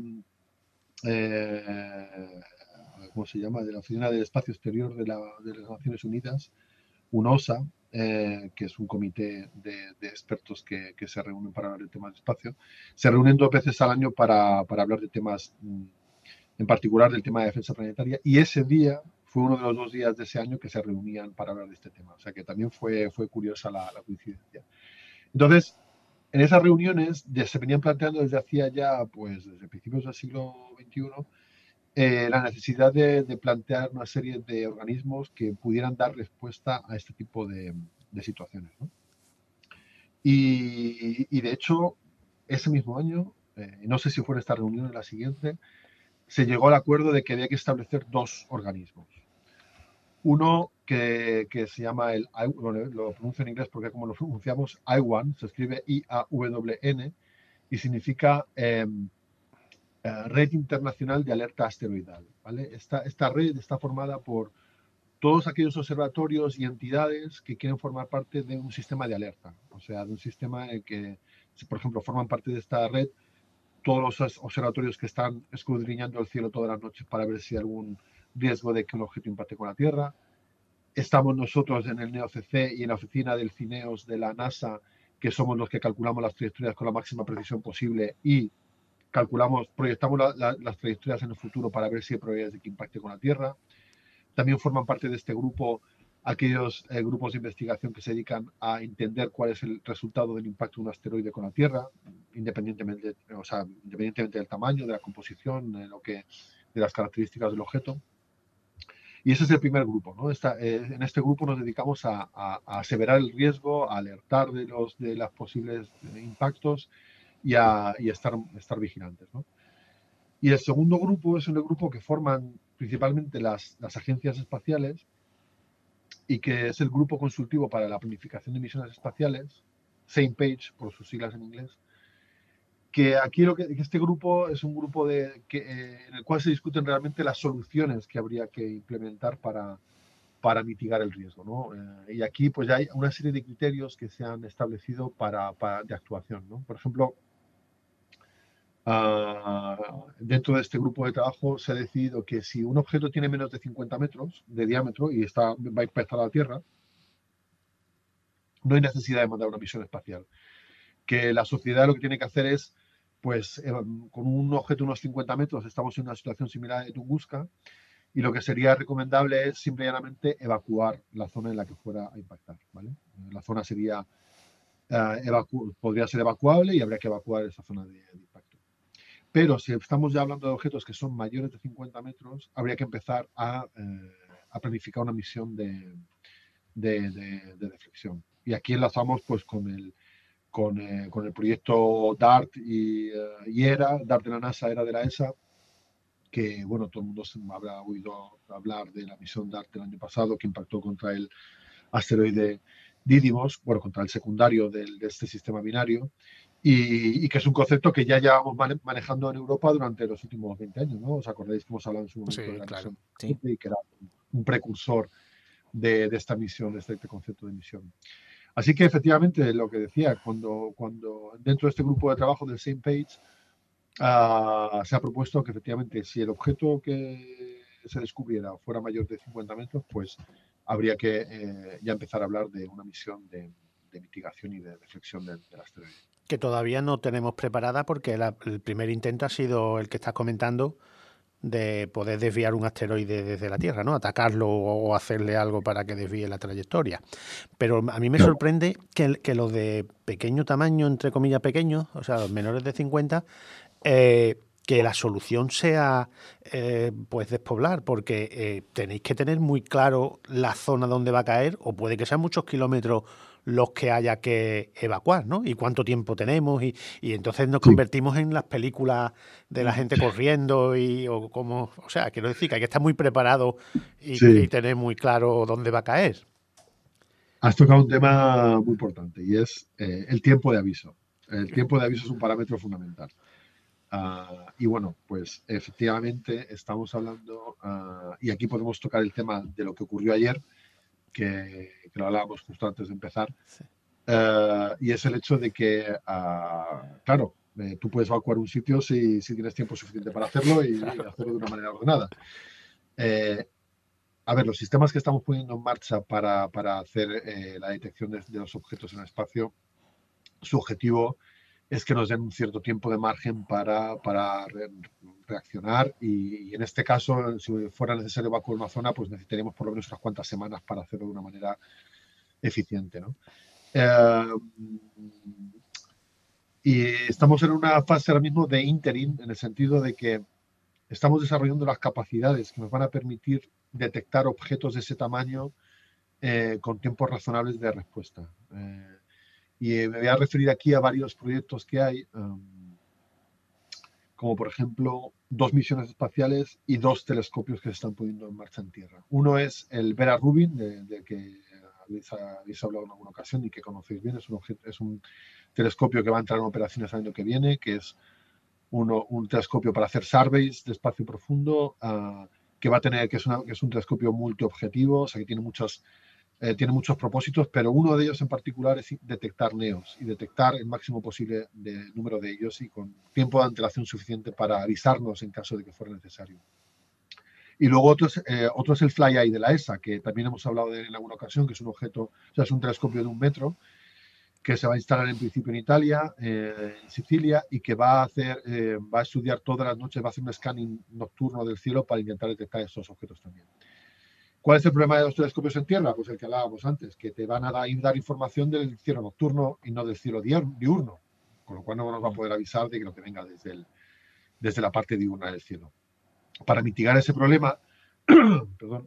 eh, ¿cómo se llama? De la oficina del espacio exterior de, la, de las Naciones Unidas, UNOSA, eh, que es un comité de, de expertos que, que, se reúnen para hablar de temas de espacio. Se reúnen dos veces al año para, para hablar de temas, en particular del tema de defensa planetaria, y ese día fue uno de los dos días de ese año que se reunían para hablar de este tema. O sea que también fue, fue curiosa la, la coincidencia. Entonces, en esas reuniones ya se venían planteando desde hacía ya, pues desde principios del siglo veintiuno, eh, la necesidad de, de plantear una serie de organismos que pudieran dar respuesta a este tipo de, de situaciones, ¿no? Y, y, de hecho, ese mismo año, eh, no sé si fue en esta reunión o en la siguiente, se llegó al acuerdo de que había que establecer dos organismos. Uno que, que se llama el, bueno, lo pronuncio en inglés porque como lo pronunciamos, I WAN, se escribe I A W N y significa eh, eh, Red Internacional de Alerta Asteroidal, ¿vale? Esta, esta red está formada por todos aquellos observatorios y entidades que quieren formar parte de un sistema de alerta, o sea, de un sistema en que, si por ejemplo forman parte de esta red todos los observatorios que están escudriñando el cielo todas las noches para ver si hay algún riesgo de que un objeto impacte con la Tierra. Estamos nosotros en el NEOCC y en la oficina del CINEOS de la NASA, que somos los que calculamos las trayectorias con la máxima precisión posible y calculamos, proyectamos la, la, las trayectorias en el futuro para ver si hay probabilidades de que impacte con la Tierra. También forman parte de este grupo aquellos eh, grupos de investigación que se dedican a entender cuál es el resultado del impacto de un asteroide con la Tierra, independientemente, o sea, independientemente del tamaño, de la composición, de, lo que, de las características del objeto. Y ese es el primer grupo, ¿no? Esta, eh, en este grupo nos dedicamos a, a, a aseverar el riesgo, a alertar de los de los posibles impactos y a, y a estar, estar vigilantes, ¿no? Y el segundo grupo es un grupo que forman principalmente las, las agencias espaciales y que es el grupo consultivo para la planificación de misiones espaciales, Same Page por sus siglas en inglés, que aquí lo que, que este grupo es un grupo de, que, eh, en el cual se discuten realmente las soluciones que habría que implementar para, para mitigar el riesgo, ¿no? Eh, y aquí pues ya hay una serie de criterios que se han establecido para, para de actuación, ¿no? Por ejemplo, Uh, dentro de este grupo de trabajo se ha decidido que si un objeto tiene menos de cincuenta metros de diámetro y está, va a impactar a la Tierra, no hay necesidad de mandar una misión espacial. Que la sociedad lo que tiene que hacer es, pues, eh, con un objeto de unos cincuenta metros, estamos en una situación similar de Tunguska, y lo que sería recomendable es simple y llanamente evacuar la zona en la que fuera a impactar, ¿vale? La zona sería, uh, podría ser evacuable y habría que evacuar esa zona de, de impacto. Pero si estamos ya hablando de objetos que son mayores de cincuenta metros, habría que empezar a, eh, a planificar una misión de, de, de, de deflexión. Y aquí enlazamos pues con el, con, eh, con el proyecto DART y, uh, y ERA, DART de la NASA, ERA de la E S A, que bueno, todo el mundo se habrá oído hablar de la misión DART del año pasado que impactó contra el asteroide Didymos, bueno, contra el secundario del, de este sistema binario, y, y que es un concepto que ya llevamos manejando en Europa durante los últimos veinte años, ¿no? ¿Os acordáis que hemos hablado en su momento Sí, de la claro. misión? Sí. Y que era un precursor de, de esta misión, de este concepto de misión. Así que efectivamente, lo que decía, cuando, cuando dentro de este grupo de trabajo del Same Page, uh, se ha propuesto que efectivamente si el objeto que se descubriera o fuera mayor de cincuenta metros, pues habría que eh, ya empezar a hablar de una misión de, de mitigación y de reflexión del, del asteroide. Que todavía no tenemos preparada porque la, el primer intento ha sido el que estás comentando, de poder desviar un asteroide desde la Tierra, ¿no? Atacarlo o hacerle algo para que desvíe la trayectoria. Pero a mí me Claro. sorprende que, que los de pequeño tamaño, entre comillas pequeños, o sea, los menores de cincuenta, eh, que la solución sea eh, pues despoblar, porque eh, tenéis que tener muy claro la zona donde va a caer, o puede que sean muchos kilómetros los que haya que evacuar, ¿no? Y cuánto tiempo tenemos, y, y entonces nos Sí. convertimos en las películas de la gente corriendo, y o como, o sea, quiero decir que hay que estar muy preparado y, Sí. y tener muy claro dónde va a caer. Has tocado un tema muy importante y es eh, el tiempo de aviso. El tiempo de aviso es un parámetro fundamental. Uh, y bueno, pues efectivamente estamos hablando, uh, y aquí podemos tocar el tema de lo que ocurrió ayer, que, que lo hablábamos justo antes de empezar, Sí. uh, y es el hecho de que, uh, claro, eh, tú puedes evacuar un sitio si, si tienes tiempo suficiente para hacerlo y, Claro. y hacerlo de una manera ordenada. Eh, a ver, los sistemas que estamos poniendo en marcha para, para hacer eh, la detección de, de los objetos en el espacio, su objetivo es que nos den un cierto tiempo de margen para, para re reaccionar y, y en este caso, si fuera necesario evacuar una zona, pues necesitaríamos por lo menos unas cuantas semanas para hacerlo de una manera eficiente, ¿no? Eh, y estamos en una fase ahora mismo de interim, en el sentido de que estamos desarrollando las capacidades que nos van a permitir detectar objetos de ese tamaño eh, con tiempos razonables de respuesta. Eh, y me voy a referir aquí a varios proyectos que hay, um, como por ejemplo dos misiones espaciales y dos telescopios que se están poniendo en marcha en Tierra. Uno es el Vera Rubin, de, de que habéis, habéis hablado en alguna ocasión y que conocéis bien. Es un, objeto, es un telescopio que va a entrar en operaciones el año que viene, que es uno, un telescopio para hacer surveys de espacio profundo, uh, que va a tener, que es, una, que es un telescopio multiobjetivo, o sea que tiene muchos, eh, tiene muchos propósitos, pero uno de ellos en particular es detectar neos y detectar el máximo posible de número de ellos y con tiempo de antelación suficiente para avisarnos en caso de que fuera necesario. Y luego otro es, eh, otro es el FlyEye de la E S A, que también hemos hablado de él en alguna ocasión, que es un objeto, o sea, es un telescopio de un metro, que se va a instalar en principio en Italia, eh, en Sicilia, y que va a hacer, eh, va a estudiar todas las noches, va a hacer un scanning nocturno del cielo para intentar detectar estos objetos también. ¿Cuál es el problema de los telescopios en tierra? Pues el que hablábamos antes, que te van a dar, dar información del cielo nocturno y no del cielo diurno, con lo cual no nos va a poder avisar de que lo que venga desde, el, desde la parte diurna del cielo. Para mitigar ese problema, perdón,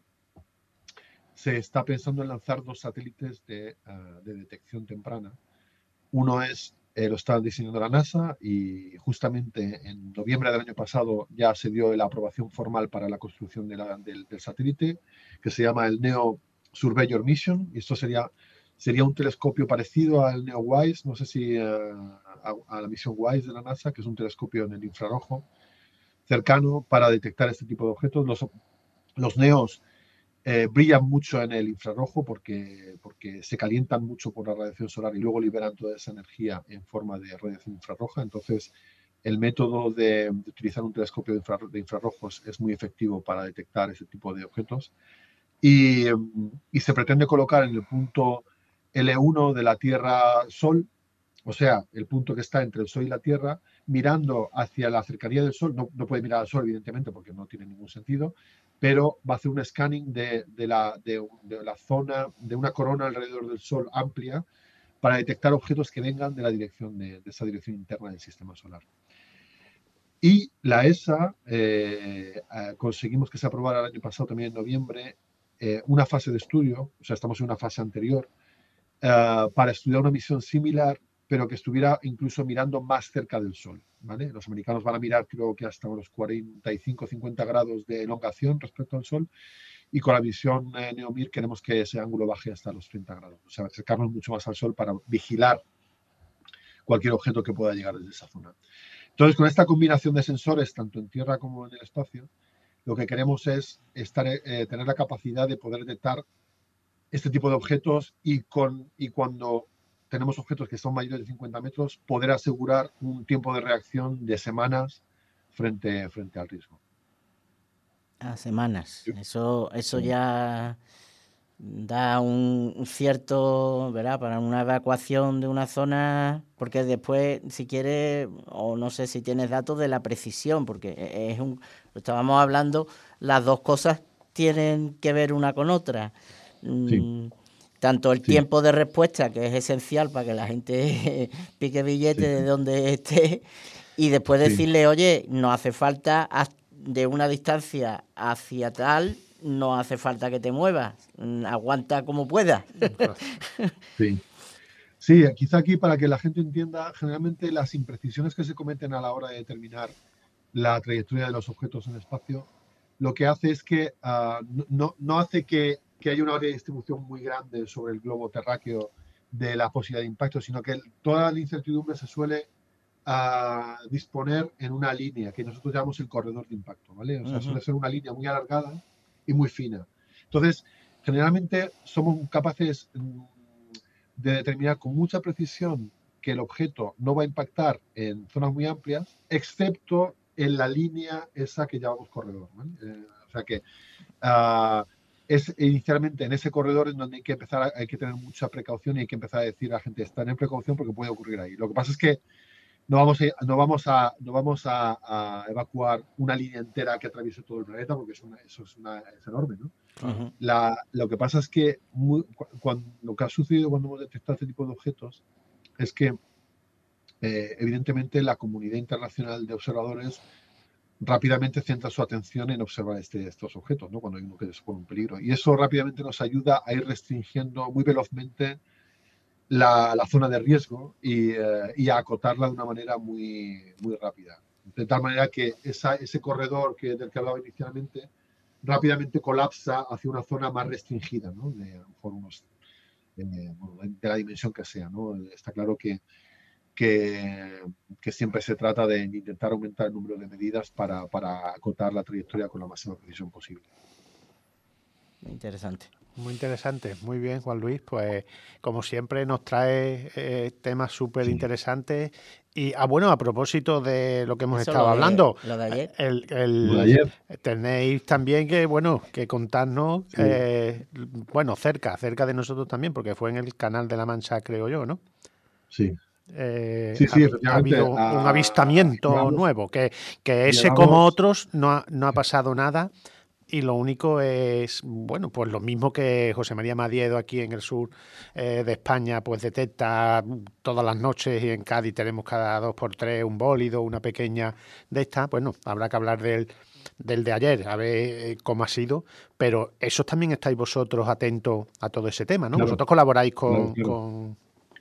se está pensando en lanzar dos satélites de, uh, de detección temprana. Uno es, eh, lo está diseñando la NASA y justamente en noviembre del año pasado ya se dio la aprobación formal para la construcción de la, del, del satélite, que se llama el NEO Surveyor Mission, y esto sería, sería un telescopio parecido al NEO WISE, no sé si uh, a, a la misión WISE de la NASA, que es un telescopio en el infrarrojo cercano para detectar este tipo de objetos. Los, los NEOs Eh, brillan mucho en el infrarrojo porque, porque se calientan mucho por la radiación solar y luego liberan toda esa energía en forma de radiación infrarroja. Entonces, el método de, de utilizar un telescopio de, infra, de infrarrojos es muy efectivo para detectar ese tipo de objetos. Y, y se pretende colocar en el punto L uno de la Tierra-Sol, o sea, el punto que está entre el Sol y la Tierra, mirando hacia la cercanía del Sol. No, no puede mirar al Sol, evidentemente, porque no tiene ningún sentido, pero va a hacer un scanning de, de, la, de, de la zona, de una corona alrededor del Sol amplia, para detectar objetos que vengan de la dirección de, de esa dirección interna del sistema solar. Y la E S A, eh, eh, conseguimos que se aprobara el año pasado, también en noviembre, eh, una fase de estudio, o sea, estamos en una fase anterior, eh, para estudiar una misión similar, pero que estuviera incluso mirando más cerca del Sol, ¿vale? Los americanos van a mirar, creo que hasta unos cuarenta y cinco a cincuenta grados de elongación respecto al Sol, y con la misión eh, NEOMIR queremos que ese ángulo baje hasta los treinta grados, o sea, acercarnos mucho más al Sol para vigilar cualquier objeto que pueda llegar desde esa zona. Entonces, con esta combinación de sensores, tanto en tierra como en el espacio, lo que queremos es estar, eh, tener la capacidad de poder detectar este tipo de objetos y, con, y cuando tenemos objetos que son mayores de cincuenta metros, poder asegurar un tiempo de reacción de semanas frente, frente al riesgo. A semanas. Eso, eso ya da un, un cierto, ¿verdad? Para una evacuación de una zona, porque después, si quieres, o no sé si tienes datos de la precisión, porque es un, lo estábamos hablando, las dos cosas tienen que ver una con otra. Sí. Mm, tanto el Sí. tiempo de respuesta, que es esencial para que la gente pique billete Sí. de donde esté, y después Sí. decirle, oye, no hace falta de una distancia hacia tal, no hace falta que te muevas, aguanta como puedas. Sí. Sí, quizá aquí para que la gente entienda, generalmente las imprecisiones que se cometen a la hora de determinar la trayectoria de los objetos en el espacio, lo que hace es que uh, no, no hace que, que haya una área de distribución muy grande sobre el globo terráqueo de la posibilidad de impacto, sino que toda la incertidumbre se suele uh, disponer en una línea que nosotros llamamos el corredor de impacto, ¿vale? O sea, uh-huh. suele ser una línea muy alargada y muy fina. Entonces, generalmente somos capaces de determinar con mucha precisión que el objeto no va a impactar en zonas muy amplias, excepto en la línea esa que llamamos corredor, ¿vale? Eh, o sea que uh, es inicialmente en ese corredor en donde hay que empezar, a, hay que tener mucha precaución y hay que empezar a decir a la gente, están en precaución porque puede ocurrir ahí. Lo que pasa es que no vamos a, no vamos a, no vamos a, a evacuar una línea entera que atraviese todo el planeta porque es una, eso es, una, es enorme, ¿no? Uh-huh. La, lo que pasa es que muy, cuando, lo que ha sucedido cuando hemos detectado este tipo de objetos es que eh, evidentemente la comunidad internacional de observadores rápidamente centra su atención en observar este, estos objetos, ¿no? Cuando hay uno que supone un peligro. Y eso rápidamente nos ayuda a ir restringiendo muy velozmente la, la zona de riesgo y, eh, y a acotarla de una manera muy, muy rápida. De tal manera que esa, ese corredor que, del que hablaba inicialmente rápidamente colapsa hacia una zona más restringida, ¿no? De, a lo mejor unos, eh, bueno, de la dimensión que sea, ¿no? Está claro que, que, que siempre se trata de intentar aumentar el número de medidas para, para acotar la trayectoria con la máxima precisión posible. Muy interesante. Muy interesante, muy bien, Juan Luis. Pues como siempre nos trae eh, temas súper interesantes. Y ah, bueno, a propósito de lo que hemos Eso estado lo de, hablando, lo de ayer. El, el, lo de ayer. Tenéis también que, bueno, que contarnos, sí. eh, bueno, cerca, cerca de nosotros también, porque fue en el Canal de la Mancha, creo yo, ¿no? Sí. Eh, sí, sí, ha, ha habido un a, avistamiento llevamos, nuevo, que, que ese llevamos, como otros no ha, no ha pasado nada. Y lo único es, bueno, pues lo mismo que José María Madiedo aquí en el sur eh, de España, pues detecta todas las noches, y en Cádiz tenemos cada dos por tres un bólido, una pequeña de esta. Bueno, habrá que hablar del, del de ayer, a ver cómo ha sido, pero eso también estáis vosotros atentos a todo ese tema, ¿no? Claro, vosotros colaboráis con... Claro, claro. con,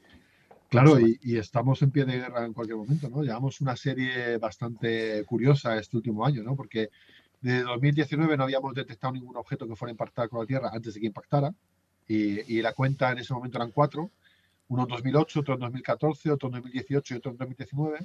claro con y, y estamos en pie de guerra en cualquier momento, ¿no? Llevamos una serie bastante curiosa este último año, ¿no? Porque de dos mil diecinueve no habíamos detectado ningún objeto que fuera a impactar con la Tierra antes de que impactara. Y, y la cuenta en ese momento eran cuatro. Uno en dos mil ocho, otro en dos mil catorce, otro en dos mil dieciocho y otro en dos mil diecinueve.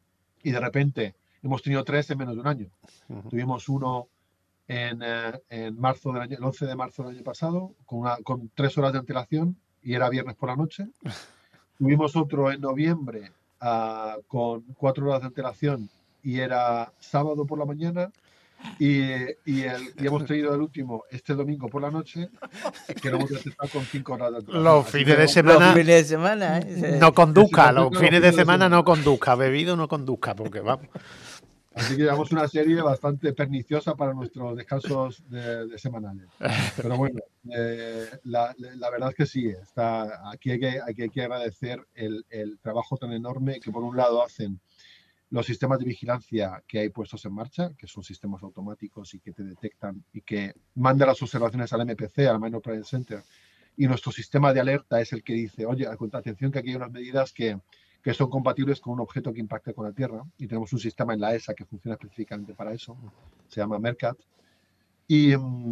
Y de repente hemos tenido tres en menos de un año. Uh-huh. Tuvimos uno en, eh, en marzo del año, el once de marzo del año pasado, con, una, con tres horas de antelación y era viernes por la noche. Tuvimos otro en noviembre uh, con cuatro horas de antelación y era sábado por la mañana. Y, y, el, y hemos tenido el último este domingo por la noche, que lo hemos detectado con cinco horas de antelación. Los fines de semana, los fines de semana ¿eh? no conduzca, los fines, fines de semana no conduzca, bebido no conduzca, porque vamos. Así que llevamos una serie bastante perniciosa para nuestros descansos de, de semanales. Pero bueno, eh, la, la verdad es que sí, está, aquí hay que, hay que agradecer el, el trabajo tan enorme que por un lado hacen los sistemas de vigilancia que hay puestos en marcha, que son sistemas automáticos y que te detectan y que mandan las observaciones al M P C, al Minor Planet Center, y nuestro sistema de alerta es el que dice, oye, atención que aquí hay unas medidas que, que son compatibles con un objeto que impacte con la Tierra, y tenemos un sistema en la E S A que funciona específicamente para eso, se llama MERCAT, y,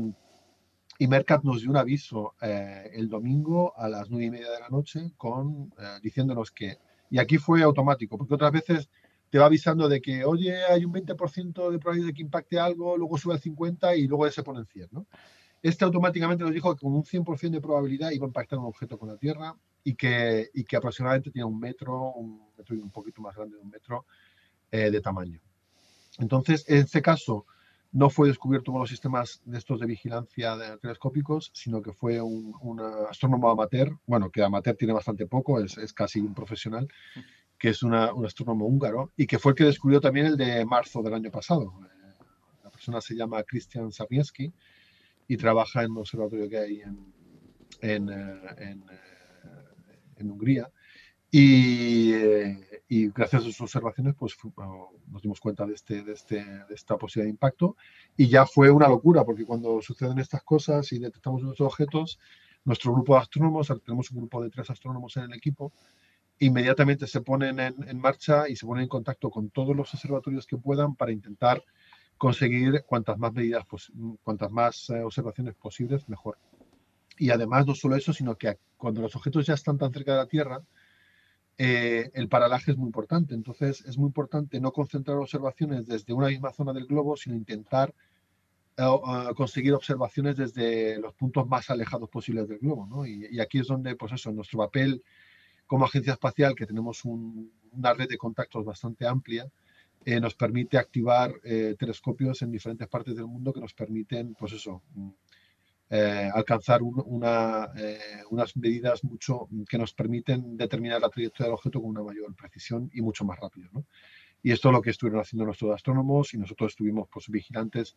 y MERCAT nos dio un aviso eh, el domingo a las nueve y media de la noche con, eh, diciéndonos que, y aquí fue automático, porque otras veces te va avisando de que, oye, hay un veinte por ciento de probabilidad de que impacte algo, luego sube al cincuenta por ciento y luego ya se pone en cien, ¿no? Este automáticamente nos dijo que con un cien por ciento de probabilidad iba a impactar un objeto con la Tierra y que, y que aproximadamente tenía un metro, un metro y un poquito más grande de un metro eh, de tamaño. Entonces, en este caso, no fue descubierto con los sistemas de estos de vigilancia de telescópicos, sino que fue un, un astrónomo amateur, bueno, que amateur tiene bastante poco, es, es casi un profesional, que es una, un astrónomo húngaro, y que fue el que descubrió también el de marzo del año pasado. La persona se llama Christian Sarniewski y trabaja en un observatorio que hay en, en, en, en Hungría. Y, y gracias a sus observaciones pues nos dimos cuenta de, este, de, este, de esta posibilidad de impacto, y ya fue una locura, porque cuando suceden estas cosas y detectamos nuestros objetos, nuestro grupo de astrónomos, tenemos un grupo de tres astrónomos en el equipo, inmediatamente se ponen en, en marcha y se ponen en contacto con todos los observatorios que puedan para intentar conseguir cuantas más medidas, pues, cuantas más eh, observaciones posibles, mejor. Y además no solo eso, sino que cuando los objetos ya están tan cerca de la Tierra, Eh, el paralaje es muy importante. Entonces es muy importante no concentrar observaciones desde una misma zona del globo, sino intentar uh, uh, conseguir observaciones desde los puntos más alejados posibles del globo, ¿no? Y, y aquí es donde, pues eso, nuestro papel como agencia espacial, que tenemos un, una red de contactos bastante amplia, eh, nos permite activar eh, telescopios en diferentes partes del mundo que nos permiten, pues eso, Eh, alcanzar un, una, eh, unas medidas mucho que nos permiten determinar la trayectoria del objeto con una mayor precisión y mucho más rápido, ¿no? Y esto es lo que estuvieron haciendo nuestros astrónomos, y nosotros estuvimos pues vigilantes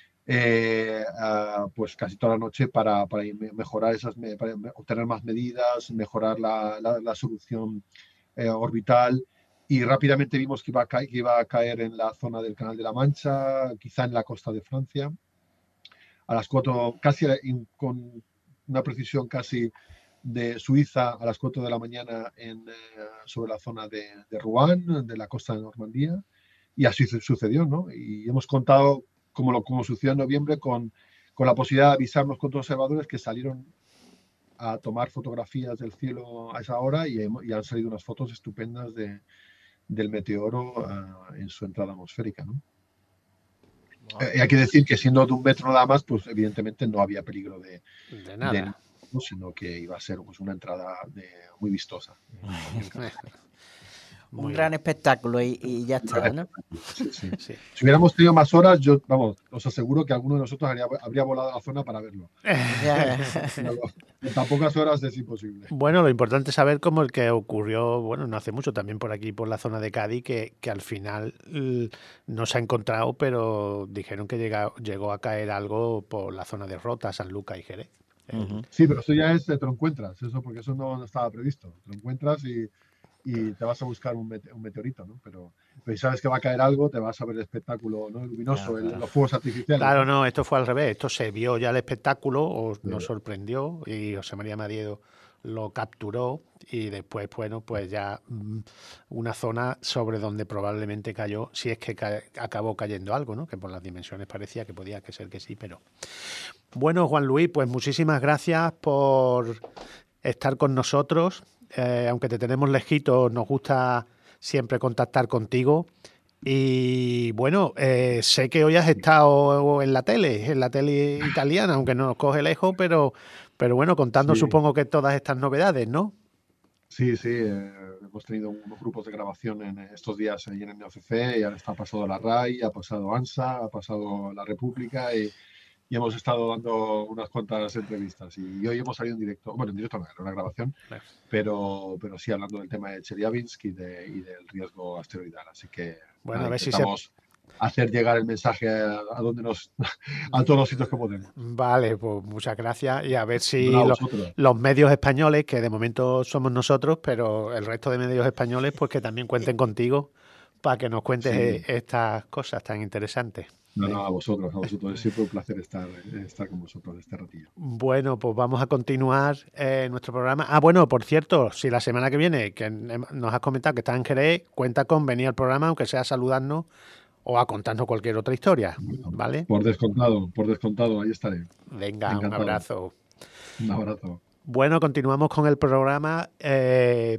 eh, a, pues casi toda la noche para, para mejorar esas, para obtener más medidas, mejorar la, la, la solución eh, orbital, y rápidamente vimos que iba, a caer, que iba a caer en la zona del Canal de la Mancha, quizá en la costa de Francia, a las cuatro, casi con una precisión casi de Suiza, a las cuatro de la mañana en, eh, sobre la zona de, de Rouen, de la costa de Normandía, y así sucedió, ¿no? Y hemos contado, como, lo, como sucedió en noviembre, con, con la posibilidad de avisarnos con otros observadores que salieron a tomar fotografías del cielo a esa hora, y, y han salido unas fotos estupendas de, del meteoro uh, en su entrada atmosférica, ¿no? Wow. Eh, hay que decir que siendo de un metro nada más, pues evidentemente no había peligro de, de nada, de, ¿no? Sino que iba a ser pues, una entrada de, muy vistosa. Un muy gran bien. espectáculo y, y ya está, ¿no? Sí, sí. Sí. Si hubiéramos tenido más horas, yo, vamos, os aseguro que alguno de nosotros habría, habría volado a la zona para verlo. Pero, en tan pocas horas es imposible. Bueno, lo importante es saber cómo el que ocurrió, bueno, no hace mucho, también por aquí, por la zona de Cádiz, que, que al final no se ha encontrado, pero dijeron que llega, llegó a caer algo por la zona de Rota, San Lucas y Jerez. Uh-huh. Sí, pero eso ya es, te lo encuentras, eso porque eso no, no estaba previsto. Te lo encuentras y... y te vas a buscar un, mete, un meteorito, ¿no? Pero, pero si sabes que va a caer algo, te vas a ver el espectáculo, ¿no? luminoso, claro, el, los fuegos artificiales. Claro, no, esto fue al revés. Esto se vio ya el espectáculo, o sí. nos sorprendió, y José María Madiedo lo capturó, y después, bueno, pues ya mmm, una zona sobre donde probablemente cayó, si es que ca acabó cayendo algo, ¿no? Que por las dimensiones parecía que podía que ser que sí, pero... Bueno, Juan Luis, pues muchísimas gracias por estar con nosotros. Eh, aunque te tenemos lejitos, nos gusta siempre contactar contigo. Y bueno, eh, sé que hoy has estado en la tele, en la tele italiana, aunque no nos coge lejos, pero, pero bueno, contando sí. supongo que todas estas novedades, ¿no? Sí, sí, eh, hemos tenido unos grupos de grabación en estos días ahí en el N O C C, y ahora está pasado la RAI, ha pasado ANSA, ha pasado la República, y... y hemos estado dando unas cuantas entrevistas, y hoy hemos salido en directo, bueno, en directo no, era una grabación, pero, pero sí hablando del tema de Chelyabinsk y, de, y del riesgo asteroidal, así que bueno, nada, a ver intentamos si se... hacer llegar el mensaje a, a donde nos a todos los sitios que podemos. Vale, pues muchas gracias, y a ver si no, los, los medios españoles, que de momento somos nosotros, pero el resto de medios españoles, pues que también cuenten contigo para que nos cuentes sí. estas cosas tan interesantes. No, no, a vosotros, a vosotros. Es siempre un placer estar, estar con vosotros este ratillo. Bueno, pues vamos a continuar eh, nuestro programa. Ah, bueno, por cierto, si la semana que viene, que nos has comentado que estás en Jerez, cuenta con venir al programa, aunque sea a saludarnos o a contarnos cualquier otra historia, ¿vale? Por descontado, por descontado, ahí estaré. Venga, encantado. Un abrazo. Un abrazo. Bueno, continuamos con el programa. Eh,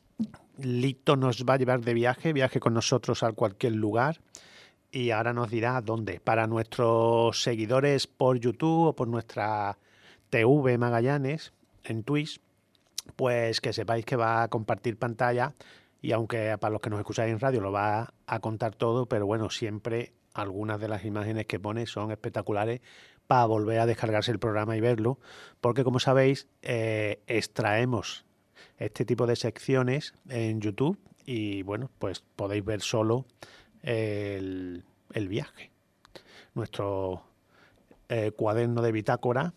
Lito nos va a llevar de viaje, viaje con nosotros a cualquier lugar. Y ahora nos dirá dónde. Para nuestros seguidores por YouTube o por nuestra T V Magallanes en Twitch, pues que sepáis que va a compartir pantalla, y aunque para los que nos escucháis en radio lo va a contar todo, pero bueno, siempre algunas de las imágenes que pone son espectaculares para volver a descargarse el programa y verlo, porque como sabéis, eh, extraemos este tipo de secciones en YouTube y bueno, pues podéis ver solo el, el viaje. Nuestro eh, cuaderno de bitácora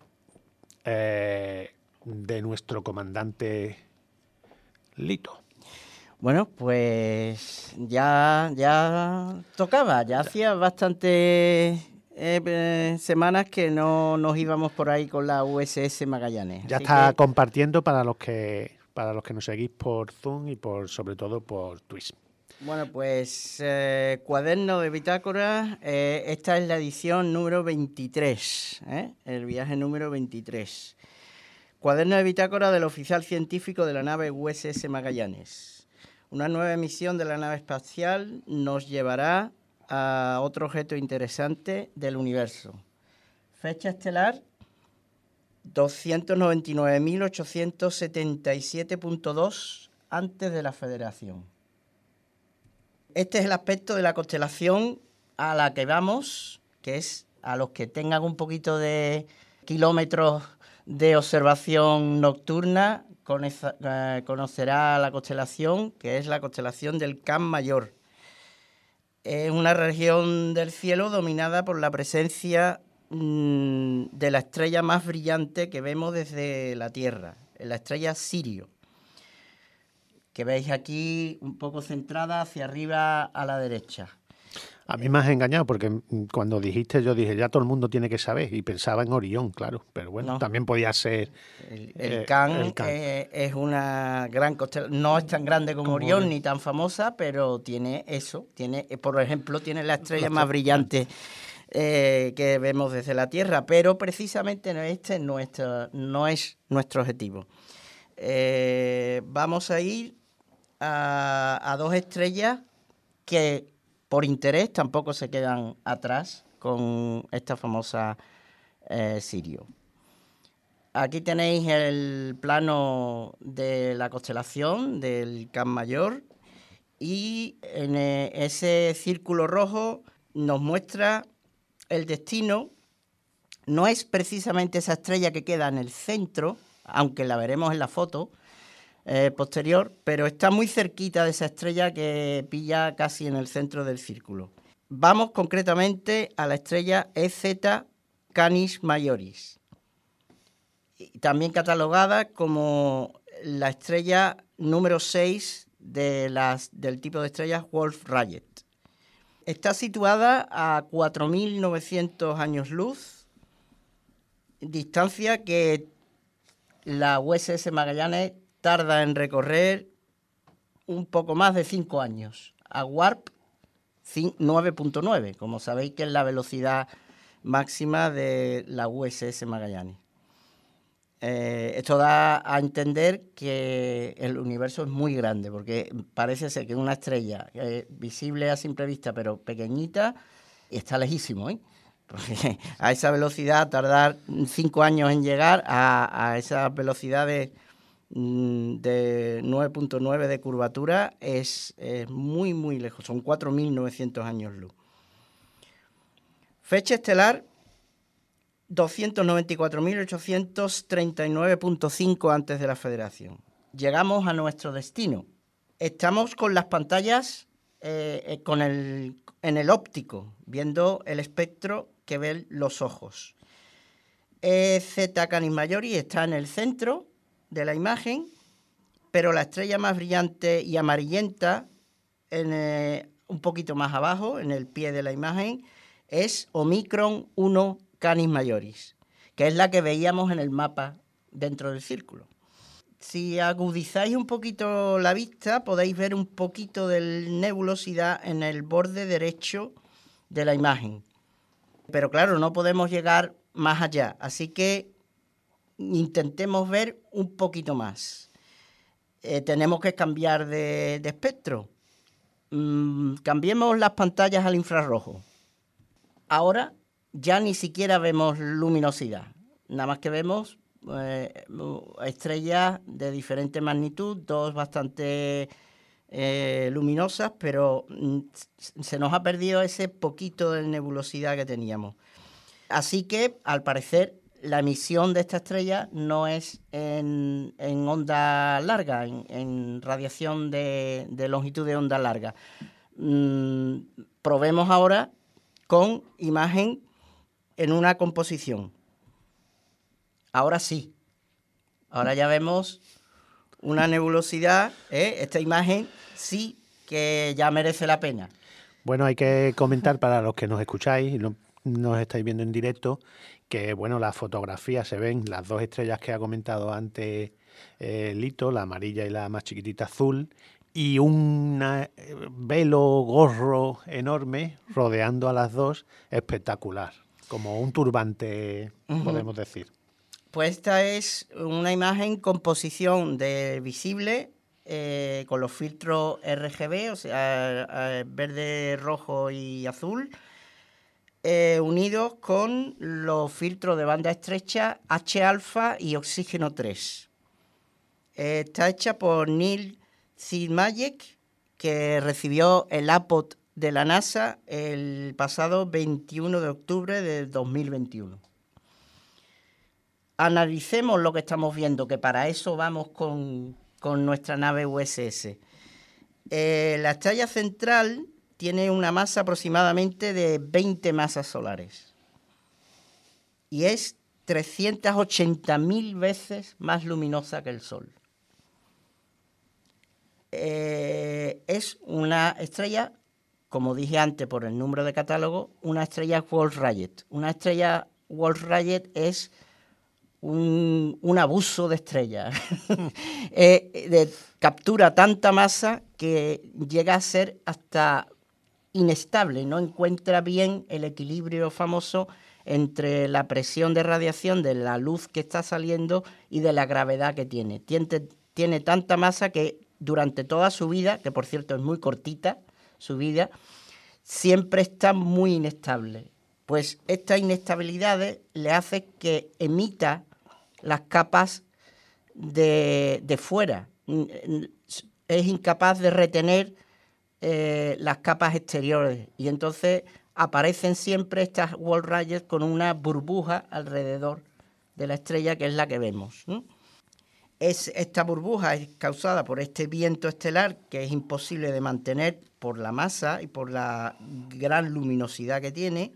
eh, de nuestro comandante Lito. Bueno, pues ya, ya tocaba, ya hacía bastante eh, eh, semanas que no nos íbamos por ahí con la U S S Magallanes. Ya Así está que, compartiendo para los que para los que nos seguís por Zoom y por sobre todo por Twitch. bueno, pues eh, cuaderno de bitácora, eh, esta es la edición número veintitrés, ¿eh? El viaje número veintitrés. Cuaderno de bitácora del oficial científico de la nave U S S Magallanes. Una nueva misión de la nave espacial nos llevará a otro objeto interesante del universo. Fecha estelar doscientos noventa y nueve mil ochocientos setenta y siete punto dos antes de la Federación. Este es el aspecto de la constelación a la que vamos, que es a los que tengan un poquito de kilómetros de observación nocturna, conocerá la constelación, que es la constelación del Can Mayor. Es una región del cielo dominada por la presencia mmm, de la estrella más brillante que vemos desde la Tierra, la estrella Sirio, que veis aquí un poco centrada hacia arriba a la derecha. A mí me has engañado porque cuando dijiste yo dije ya todo el mundo tiene que saber y pensaba en Orión, claro, pero bueno, no. También podía ser... El, el eh, Can, el Can. Eh, es una gran constelación, no es tan grande como, como Orión, Orión ni tan famosa, pero tiene eso, tiene, por ejemplo, tiene la estrella la más brillante eh, que vemos desde la Tierra, pero precisamente este nuestro, no es nuestro objetivo. Eh, vamos a ir a, a dos estrellas que por interés tampoco se quedan atrás con esta famosa eh, Sirio. Aquí tenéis el plano de la constelación del Can Mayor y en ese círculo rojo nos muestra el destino. No es precisamente esa estrella que queda en el centro, aunque la veremos en la foto eh, posterior, pero está muy cerquita de esa estrella que pilla casi en el centro del círculo. Vamos concretamente a la estrella E Z Canis Majoris, también catalogada como la estrella número seis de las, del tipo de estrellas Wolf-Rayet. Está situada a cuatro mil novecientos años luz, distancia que la U S S Magallanes tarda en recorrer un poco más de cinco años, a Warp nueve punto nueve, como sabéis que es la velocidad máxima de la U S S Magallanes. Eh, esto da a entender que el universo es muy grande, porque parece ser que una estrella eh, visible a simple vista, pero pequeñita, y está lejísimo, ¿eh? Porque a esa velocidad, tardar cinco años en llegar a, a esas velocidades de nueve punto nueve de curvatura es, es muy, muy lejos. Son cuatro mil novecientos años luz. Fecha estelar doscientos noventa y cuatro mil ochocientos treinta y nueve punto cinco antes de la Federación. Llegamos a nuestro destino. Estamos con las pantallas eh, con el, en el óptico, viendo el espectro que ven los ojos. E Z Canis Majoris está en el centro de la imagen, pero la estrella más brillante y amarillenta, en, eh, un poquito más abajo, en el pie de la imagen, es Omicron uno Canis Majoris, que es la que veíamos en el mapa dentro del círculo. Si agudizáis un poquito la vista, podéis ver un poquito de nebulosidad en el borde derecho de la imagen. Pero claro, no podemos llegar más allá, así que intentemos ver un poquito más. Eh, tenemos que cambiar de, de espectro. Mm, cambiemos las pantallas al infrarrojo. Ahora ya ni siquiera vemos luminosidad, nada más que vemos eh, estrellas de diferente magnitud, dos bastante eh, luminosas, pero mm, se nos ha perdido ese poquito de nebulosidad que teníamos. Así que, al parecer, la emisión de esta estrella no es en, en onda larga, en, en radiación de, de longitud de onda larga. Mm, probemos ahora con imagen en una composición. Ahora sí. Ahora ya vemos una nebulosidad. ¿eh? Esta imagen sí que ya merece la pena. Bueno, hay que comentar para los que nos escucháis y no nos estáis viendo en directo que, bueno, las fotografías se ven las dos estrellas que ha comentado antes eh, Lito, la amarilla y la más chiquitita azul, y un velo, gorro enorme rodeando a las dos, espectacular, como un turbante, uh-huh. podemos decir. Pues esta es una imagen composición de visible eh, con los filtros R G B, o sea, eh, verde, rojo y azul, eh, unidos con los filtros de banda estrecha H-alfa y oxígeno tres. Eh, está hecha por Neil Zimajek, que recibió el A P O D de la NASA el pasado veintiuno de octubre de dos mil veintiuno. Analicemos lo que estamos viendo, que para eso vamos con, con nuestra nave U S S. Eh, la estrella central tiene una masa aproximadamente de veinte masas solares y es trescientas ochenta mil veces más luminosa que el Sol. Eh, es una estrella, como dije antes por el número de catálogo, una estrella Wolf-Rayet. Una estrella Wolf-Rayet es Un, un abuso de estrella. eh, de, captura tanta masa que llega a ser hasta inestable, no encuentra bien el equilibrio famoso entre la presión de radiación de la luz que está saliendo y de la gravedad que tiene. Tiene, tiene tanta masa que durante toda su vida, que por cierto es muy cortita su vida, siempre está muy inestable. Pues estas inestabilidades le hacen que emita las capas de, de fuera. Es incapaz de retener eh, las capas exteriores y entonces aparecen siempre estas Wolf-Rayet con una burbuja alrededor de la estrella, que es la que vemos. ¿no? Es, esta burbuja es causada por este viento estelar que es imposible de mantener por la masa y por la gran luminosidad que tiene.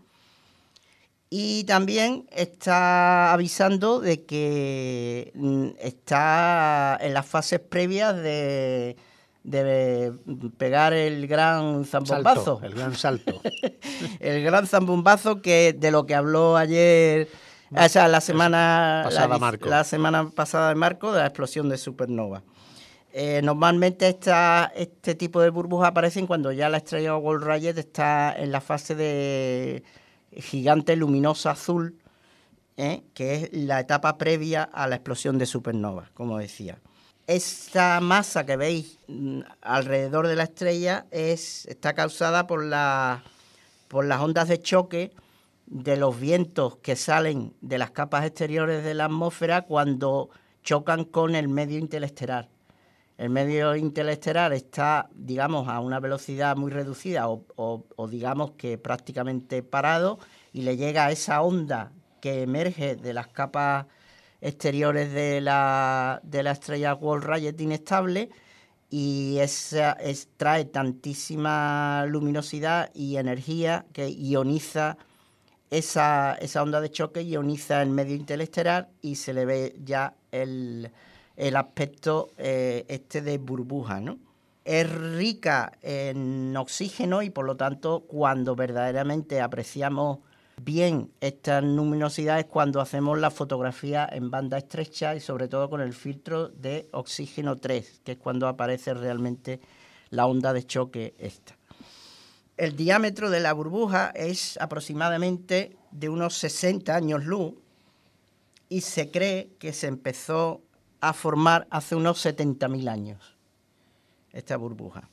Y también está avisando de que está en las fases previas de, de pegar el gran zambombazo. Salto, el gran salto. El gran zambombazo que de lo que habló ayer, o sea, la semana pasada, la, Marco. la semana pasada de Marco, de la explosión de supernova. Eh, normalmente esta, este tipo de burbujas aparecen cuando ya la estrella Wolf-Rayet está en la fase de gigante luminosa azul, ¿eh? que es la etapa previa a la explosión de supernova, como decía. Esta masa que veis alrededor de la estrella es, está causada por, la, por las ondas de choque de los vientos que salen de las capas exteriores de la atmósfera cuando chocan con el medio interestelar. El medio interestelar está, digamos, a una velocidad muy reducida o, o, o digamos que prácticamente parado, y le llega esa onda que emerge de las capas exteriores de la, de la estrella Wolf-Rayet inestable, y esa es, trae tantísima luminosidad y energía que ioniza esa, esa onda de choque, ioniza el medio interestelar y se le ve ya el... el aspecto eh, este de burbuja, ¿no? Es rica en oxígeno y por lo tanto cuando verdaderamente apreciamos bien estas luminosidades cuando hacemos la fotografía en banda estrecha y sobre todo con el filtro de oxígeno tres, que es cuando aparece realmente la onda de choque esta. El diámetro de la burbuja es aproximadamente de unos sesenta años luz y se cree que se empezó a formar hace unos setenta mil años esta burbuja.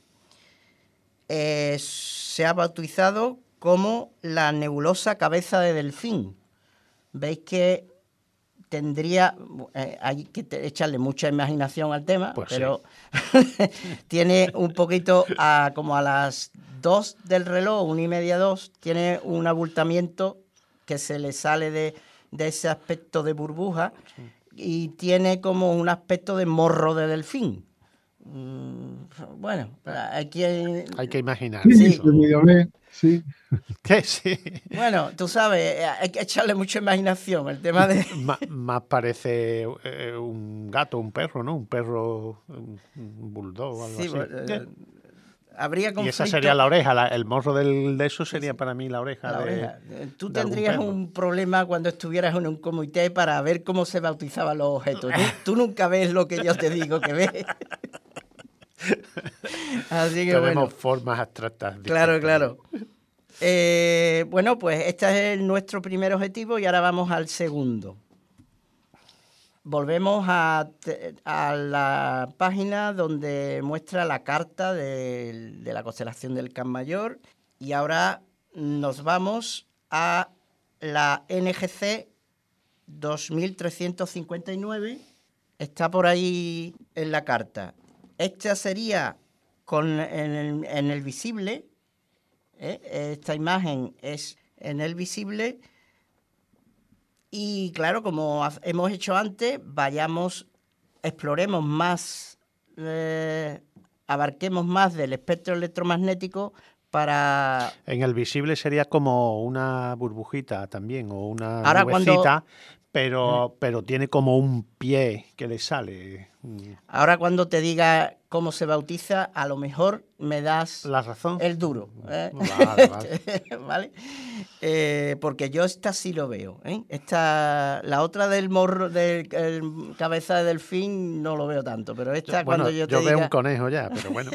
Eh, se ha bautizado como la nebulosa cabeza de delfín. Veis que tendría, eh, hay que te, echarle mucha imaginación al tema, pues pero sí. Tiene un poquito, a, como a las dos del reloj, una y media, dos, tiene un abultamiento que se le sale de, de ese aspecto de burbuja sí. Y tiene como un aspecto de morro de delfín. Mm, bueno, hay que... Hay que imaginar. Sí, eso. Sí. ¿Qué? Sí. Bueno, tú sabes, hay que echarle mucha imaginación. El tema de... Más, más parece eh, un gato, un perro, ¿no? Un perro, un, un bulldog o algo sí, así. Eh, habría conflicto. Y esa sería la oreja, la, el morro del, de eso sería sí, para mí la oreja. La de, oreja. Tú tendrías un problema cuando estuvieras en un comité para ver cómo se bautizaban los objetos. Tú, tú nunca ves lo que yo te digo que ves. Así que tenemos bueno. formas abstractas. Claro, claro. Eh, bueno, pues este es nuestro primer objetivo y ahora vamos al segundo. Volvemos a, a la página donde muestra la carta de, de la constelación del Can Mayor y ahora nos vamos a la N G C dos mil trescientos cincuenta y nueve. Está por ahí en la carta. Esta sería con, en, el, en el visible. ¿eh? Esta imagen es en el visible. Y claro, como hemos hecho antes, vayamos, exploremos más, eh, abarquemos más del espectro electromagnético para... En el visible sería como una burbujita también, o una Ahora nubecita, cuando... pero, ¿Eh? pero tiene como un pie que le sale. Ahora cuando te diga cómo se bautiza, a lo mejor me das la razón. El duro. ¿eh? Vale, vale. ¿Vale? Eh, porque yo esta sí lo veo. ¿eh? Esta, la otra del morro, del el cabeza de delfín, no lo veo tanto, pero esta yo, cuando bueno, yo te yo diga... veo un conejo ya, pero bueno.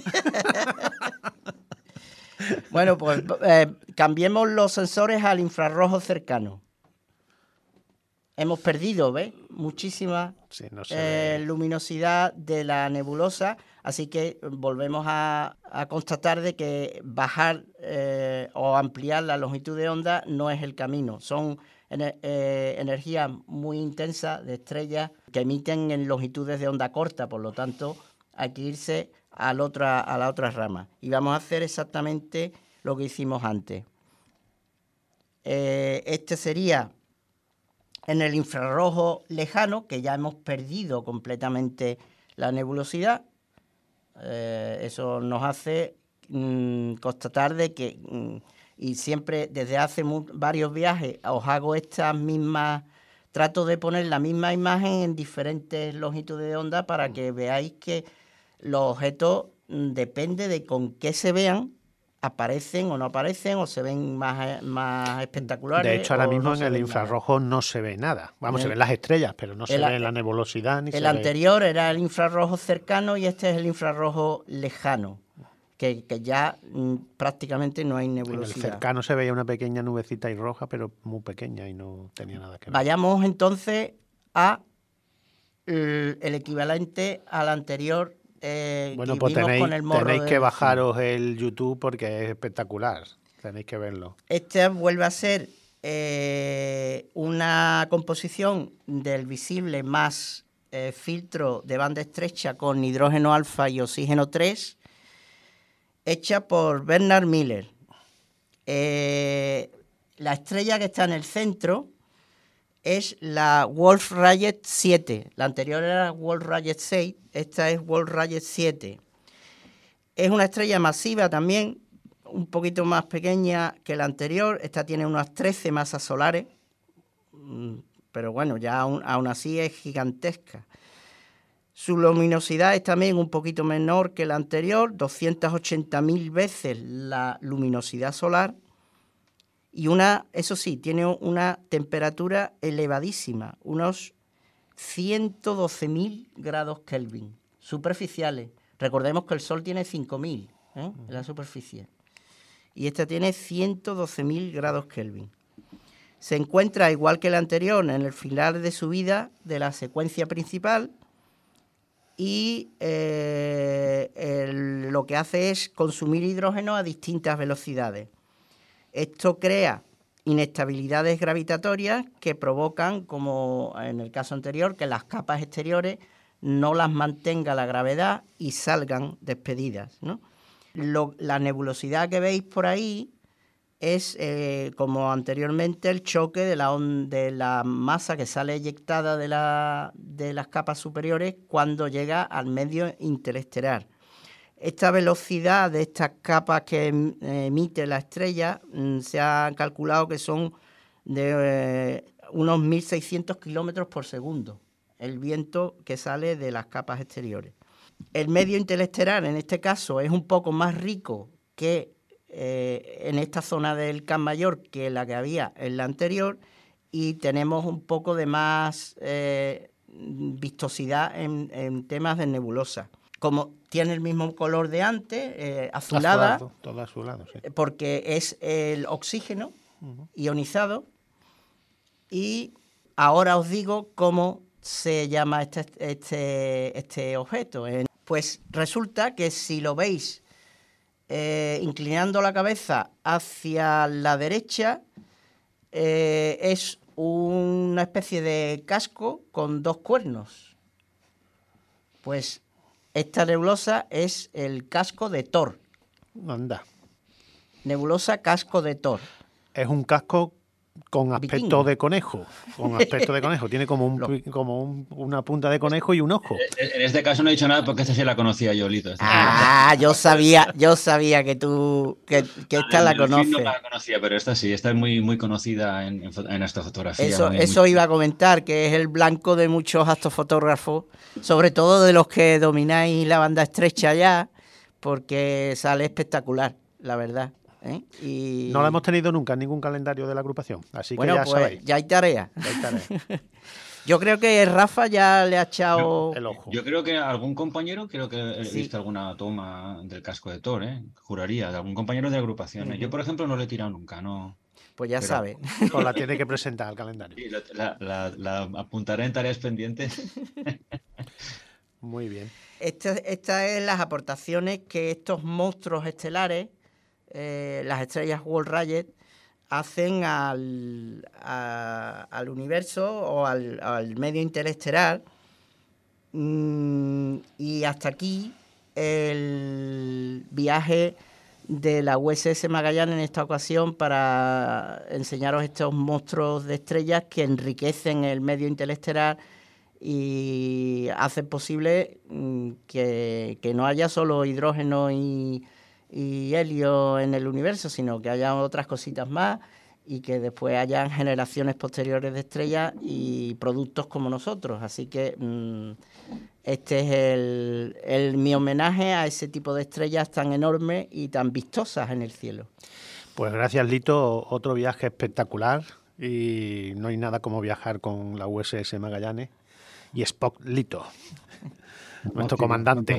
Bueno, pues eh, cambiemos los sensores al infrarrojo cercano. Hemos perdido, ¿ves? Muchísima sí, no sé. eh, luminosidad de la nebulosa, así que volvemos a, a constatar de que bajar eh, o ampliar la longitud de onda no es el camino. Son ener eh, energías muy intensas de estrellas que emiten en longitudes de onda corta, por lo tanto hay que irse al otra, a la otra rama. Y vamos a hacer exactamente lo que hicimos antes. Eh, este sería... En el infrarrojo lejano, que ya hemos perdido completamente la nebulosidad, eh, eso nos hace mmm, constatar de que, mmm, y siempre desde hace varios viajes os hago estas mismas, trato de poner la misma imagen en diferentes longitudes de onda para que veáis que los objetos mmm, depende de con qué se vean, aparecen o no aparecen, o se ven más, más espectaculares. De hecho, ahora mismo no en el infrarrojo nada. No se ve nada. Vamos, el, se ven las estrellas, pero no se el, ve la nebulosidad. Ni el se anterior ve... era el infrarrojo cercano y este es el infrarrojo lejano, que, que ya mm, prácticamente no hay nebulosidad. En el cercano se veía una pequeña nubecita y roja, pero muy pequeña y no tenía nada que ver. Vayamos entonces a el, el equivalente al anterior. Eh, bueno, pues tenéis, con el tenéis que bajaros el YouTube porque es espectacular. Tenéis que verlo. Este vuelve a ser eh, una composición del visible más eh, filtro de banda estrecha con hidrógeno alfa y oxígeno tres, hecha por Bernard Miller. Eh, la estrella que está en el centro es la Wolf-Rayet siete. La anterior era Wolf-Rayet seis, esta es Wolf-Rayet siete. Es una estrella masiva también, un poquito más pequeña que la anterior. Esta tiene unas trece masas solares, pero bueno, ya aún, aún así es gigantesca. Su luminosidad es también un poquito menor que la anterior, doscientas ochenta mil veces la luminosidad solar. Y una, eso sí, tiene una temperatura elevadísima, unos ciento doce mil grados Kelvin, superficiales. Recordemos que el Sol tiene cinco mil ¿eh? en la superficie. Y esta tiene ciento doce mil grados Kelvin. Se encuentra, igual que la anterior, en el final de su vida de la secuencia principal y eh, el, lo que hace es consumir hidrógeno a distintas velocidades. Esto crea inestabilidades gravitatorias que provocan, como en el caso anterior, que las capas exteriores no las mantenga la gravedad y salgan despedidas, ¿no? Lo, la nebulosidad que veis por ahí es, eh, como anteriormente, el choque de la, on, de la masa que sale eyectada de, la, de las capas superiores cuando llega al medio interestelar. Esta velocidad de estas capas que emite la estrella mmm, se ha calculado que son de eh, unos mil seiscientos kilómetros por segundo, el viento que sale de las capas exteriores. El medio interestelar, en este caso, es un poco más rico que eh, en esta zona del Can Mayor que la que había en la anterior, y tenemos un poco de más eh, vistosidad en, en temas de nebulosa. Como tiene el mismo color de antes, eh, azulada, azulado, todo azulado, sí. Porque es el oxígeno uh-huh. ionizado. Y ahora os digo cómo se llama este, este, este objeto. Pues resulta que si lo veis eh, inclinando la cabeza hacia la derecha, eh, es una especie de casco con dos cuernos. Pues esta nebulosa es el casco de Thor. Anda. Nebulosa casco de Thor. Es un casco con aspecto Vikingo. de conejo. Con aspecto de conejo. Tiene como, un, Lo... como un, una punta de conejo y un ojo. En este caso no he dicho nada porque esta sí la conocía yo, Lito. Ah, yo sabía, yo sabía que tú, que, que esta la conoces. No la conocía, pero esta sí, esta es muy, muy conocida en, en astrofotografía. Eso, muy, eso muy... iba a comentar, que es el blanco de muchos astrofotógrafos, sobre todo de los que domináis la banda estrecha ya, porque sale espectacular, la verdad. ¿Eh? Y... No la hemos tenido nunca en ningún calendario de la agrupación, así bueno, que ya pues sabéis. Ya hay tarea. Ya hay tarea. Yo creo que Rafa ya le ha echado yo, el ojo. Yo creo que algún compañero, creo que he sí. visto alguna toma del casco de Thor, ¿eh? Juraría, de algún compañero de la agrupación. Uh-huh. Yo, por ejemplo, no lo he tirado nunca, ¿no? Pues ya Pero... sabe. Pues la tiene que presentar al calendario. Sí, la, la, la apuntaré en tareas pendientes. Muy bien. Estas esta es las aportaciones que estos monstruos estelares, eh, las estrellas Wolf-Rayet, hacen al, a, al universo o al, al medio interestelar. Mm, y hasta aquí el viaje de la U S S Magallanes en esta ocasión para enseñaros estos monstruos de estrellas que enriquecen el medio interestelar y hacen posible mm, que, que no haya solo hidrógeno y, y helio en el universo, sino que haya otras cositas más y que después hayan generaciones posteriores de estrellas y productos como nosotros. Así que mmm, este es el, el mi homenaje a ese tipo de estrellas tan enormes y tan vistosas en el cielo. Pues gracias, Lito. Otro viaje espectacular y no hay nada como viajar con la U S S Magallanes y Spock Lito, nuestro comandante.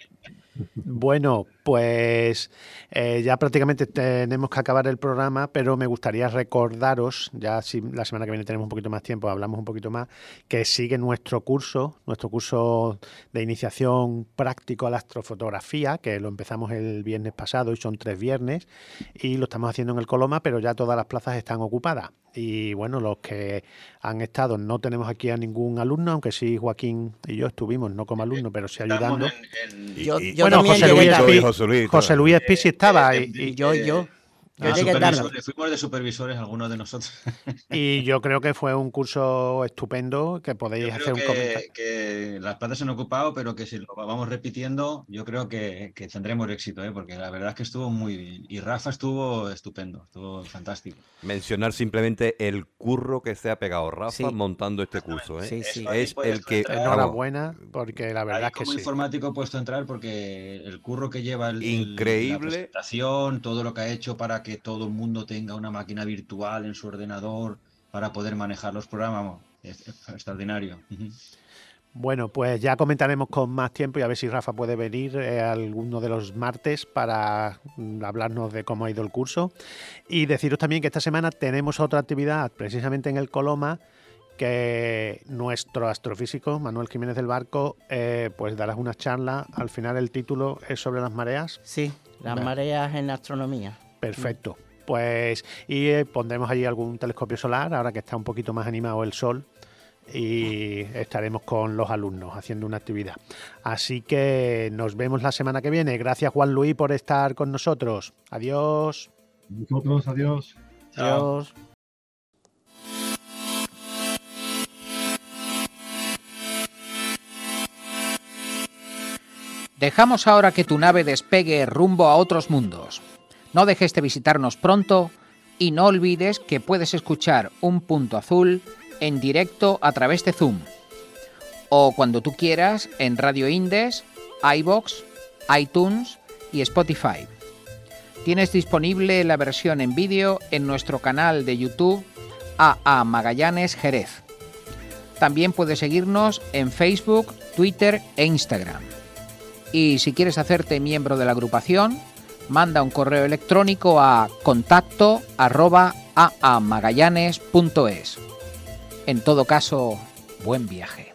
Bueno, pues eh, ya prácticamente tenemos que acabar el programa, pero me gustaría recordaros, ya si la semana que viene tenemos un poquito más tiempo, hablamos un poquito más, que sigue nuestro curso, nuestro curso de iniciación práctico a la astrofotografía, que lo empezamos el viernes pasado y son tres viernes, y lo estamos haciendo en el Coloma, pero ya todas las plazas están ocupadas. Y bueno, los que han estado, no tenemos aquí a ningún alumno, aunque sí Joaquín y yo estuvimos, no como alumno, pero sí ayudando. En, en... Yo, yo bueno, José Luis, Espi, José Luis, José Luis Espi sí estaba. Eh, y, eh, y yo, yo. Yo llegué tarde. Fuimos de supervisores algunos de nosotros. Y yo creo que fue un curso estupendo, que podéis hacer un que, comentario. Que las plazas se han ocupado, pero que si lo vamos repitiendo, yo creo que, que tendremos éxito, ¿eh? Porque la verdad es que estuvo muy bien. Y Rafa estuvo estupendo, estuvo fantástico. Mencionar simplemente el curro que se ha pegado Rafa sí. montando este curso, ¿eh? Sí, sí. Es el que... Enhorabuena, porque la verdad Ahí es que como sí. informático he puesto a entrar porque el curro que lleva el, increíble la presentación, todo lo que ha hecho para que todo el mundo tenga una máquina virtual en su ordenador para poder manejar los programas, es extraordinario. Bueno, pues ya comentaremos con más tiempo y a ver si Rafa puede venir eh, alguno de los martes para hablarnos de cómo ha ido el curso. Y deciros también que esta semana tenemos otra actividad precisamente en el Coloma, que nuestro astrofísico Manuel Jiménez del Barco eh, pues dará unas charlas. Al final el título es sobre las mareas. Sí, las ¿verdad? Mareas en astronomía. Perfecto. Pues y eh, pondremos allí algún telescopio solar, ahora que está un poquito más animado el sol, y estaremos con los alumnos haciendo una actividad. Así que nos vemos la semana que viene. Gracias, Juan Luis, por estar con nosotros. Adiós. Nosotros, adiós. Adiós. Dejamos ahora que tu nave despegue rumbo a otros mundos. No dejes de visitarnos pronto y no olvides que puedes escuchar Un Punto Azul en directo a través de Zoom o cuando tú quieras en Radio Indes, iVoox, iTunes y Spotify. Tienes disponible la versión en vídeo en nuestro canal de YouTube A A Magallanes Jerez. También puedes seguirnos en Facebook, Twitter e Instagram. Y si quieres hacerte miembro de la agrupación, manda un correo electrónico a contacto arroba aamagallanes punto es. En todo caso, buen viaje.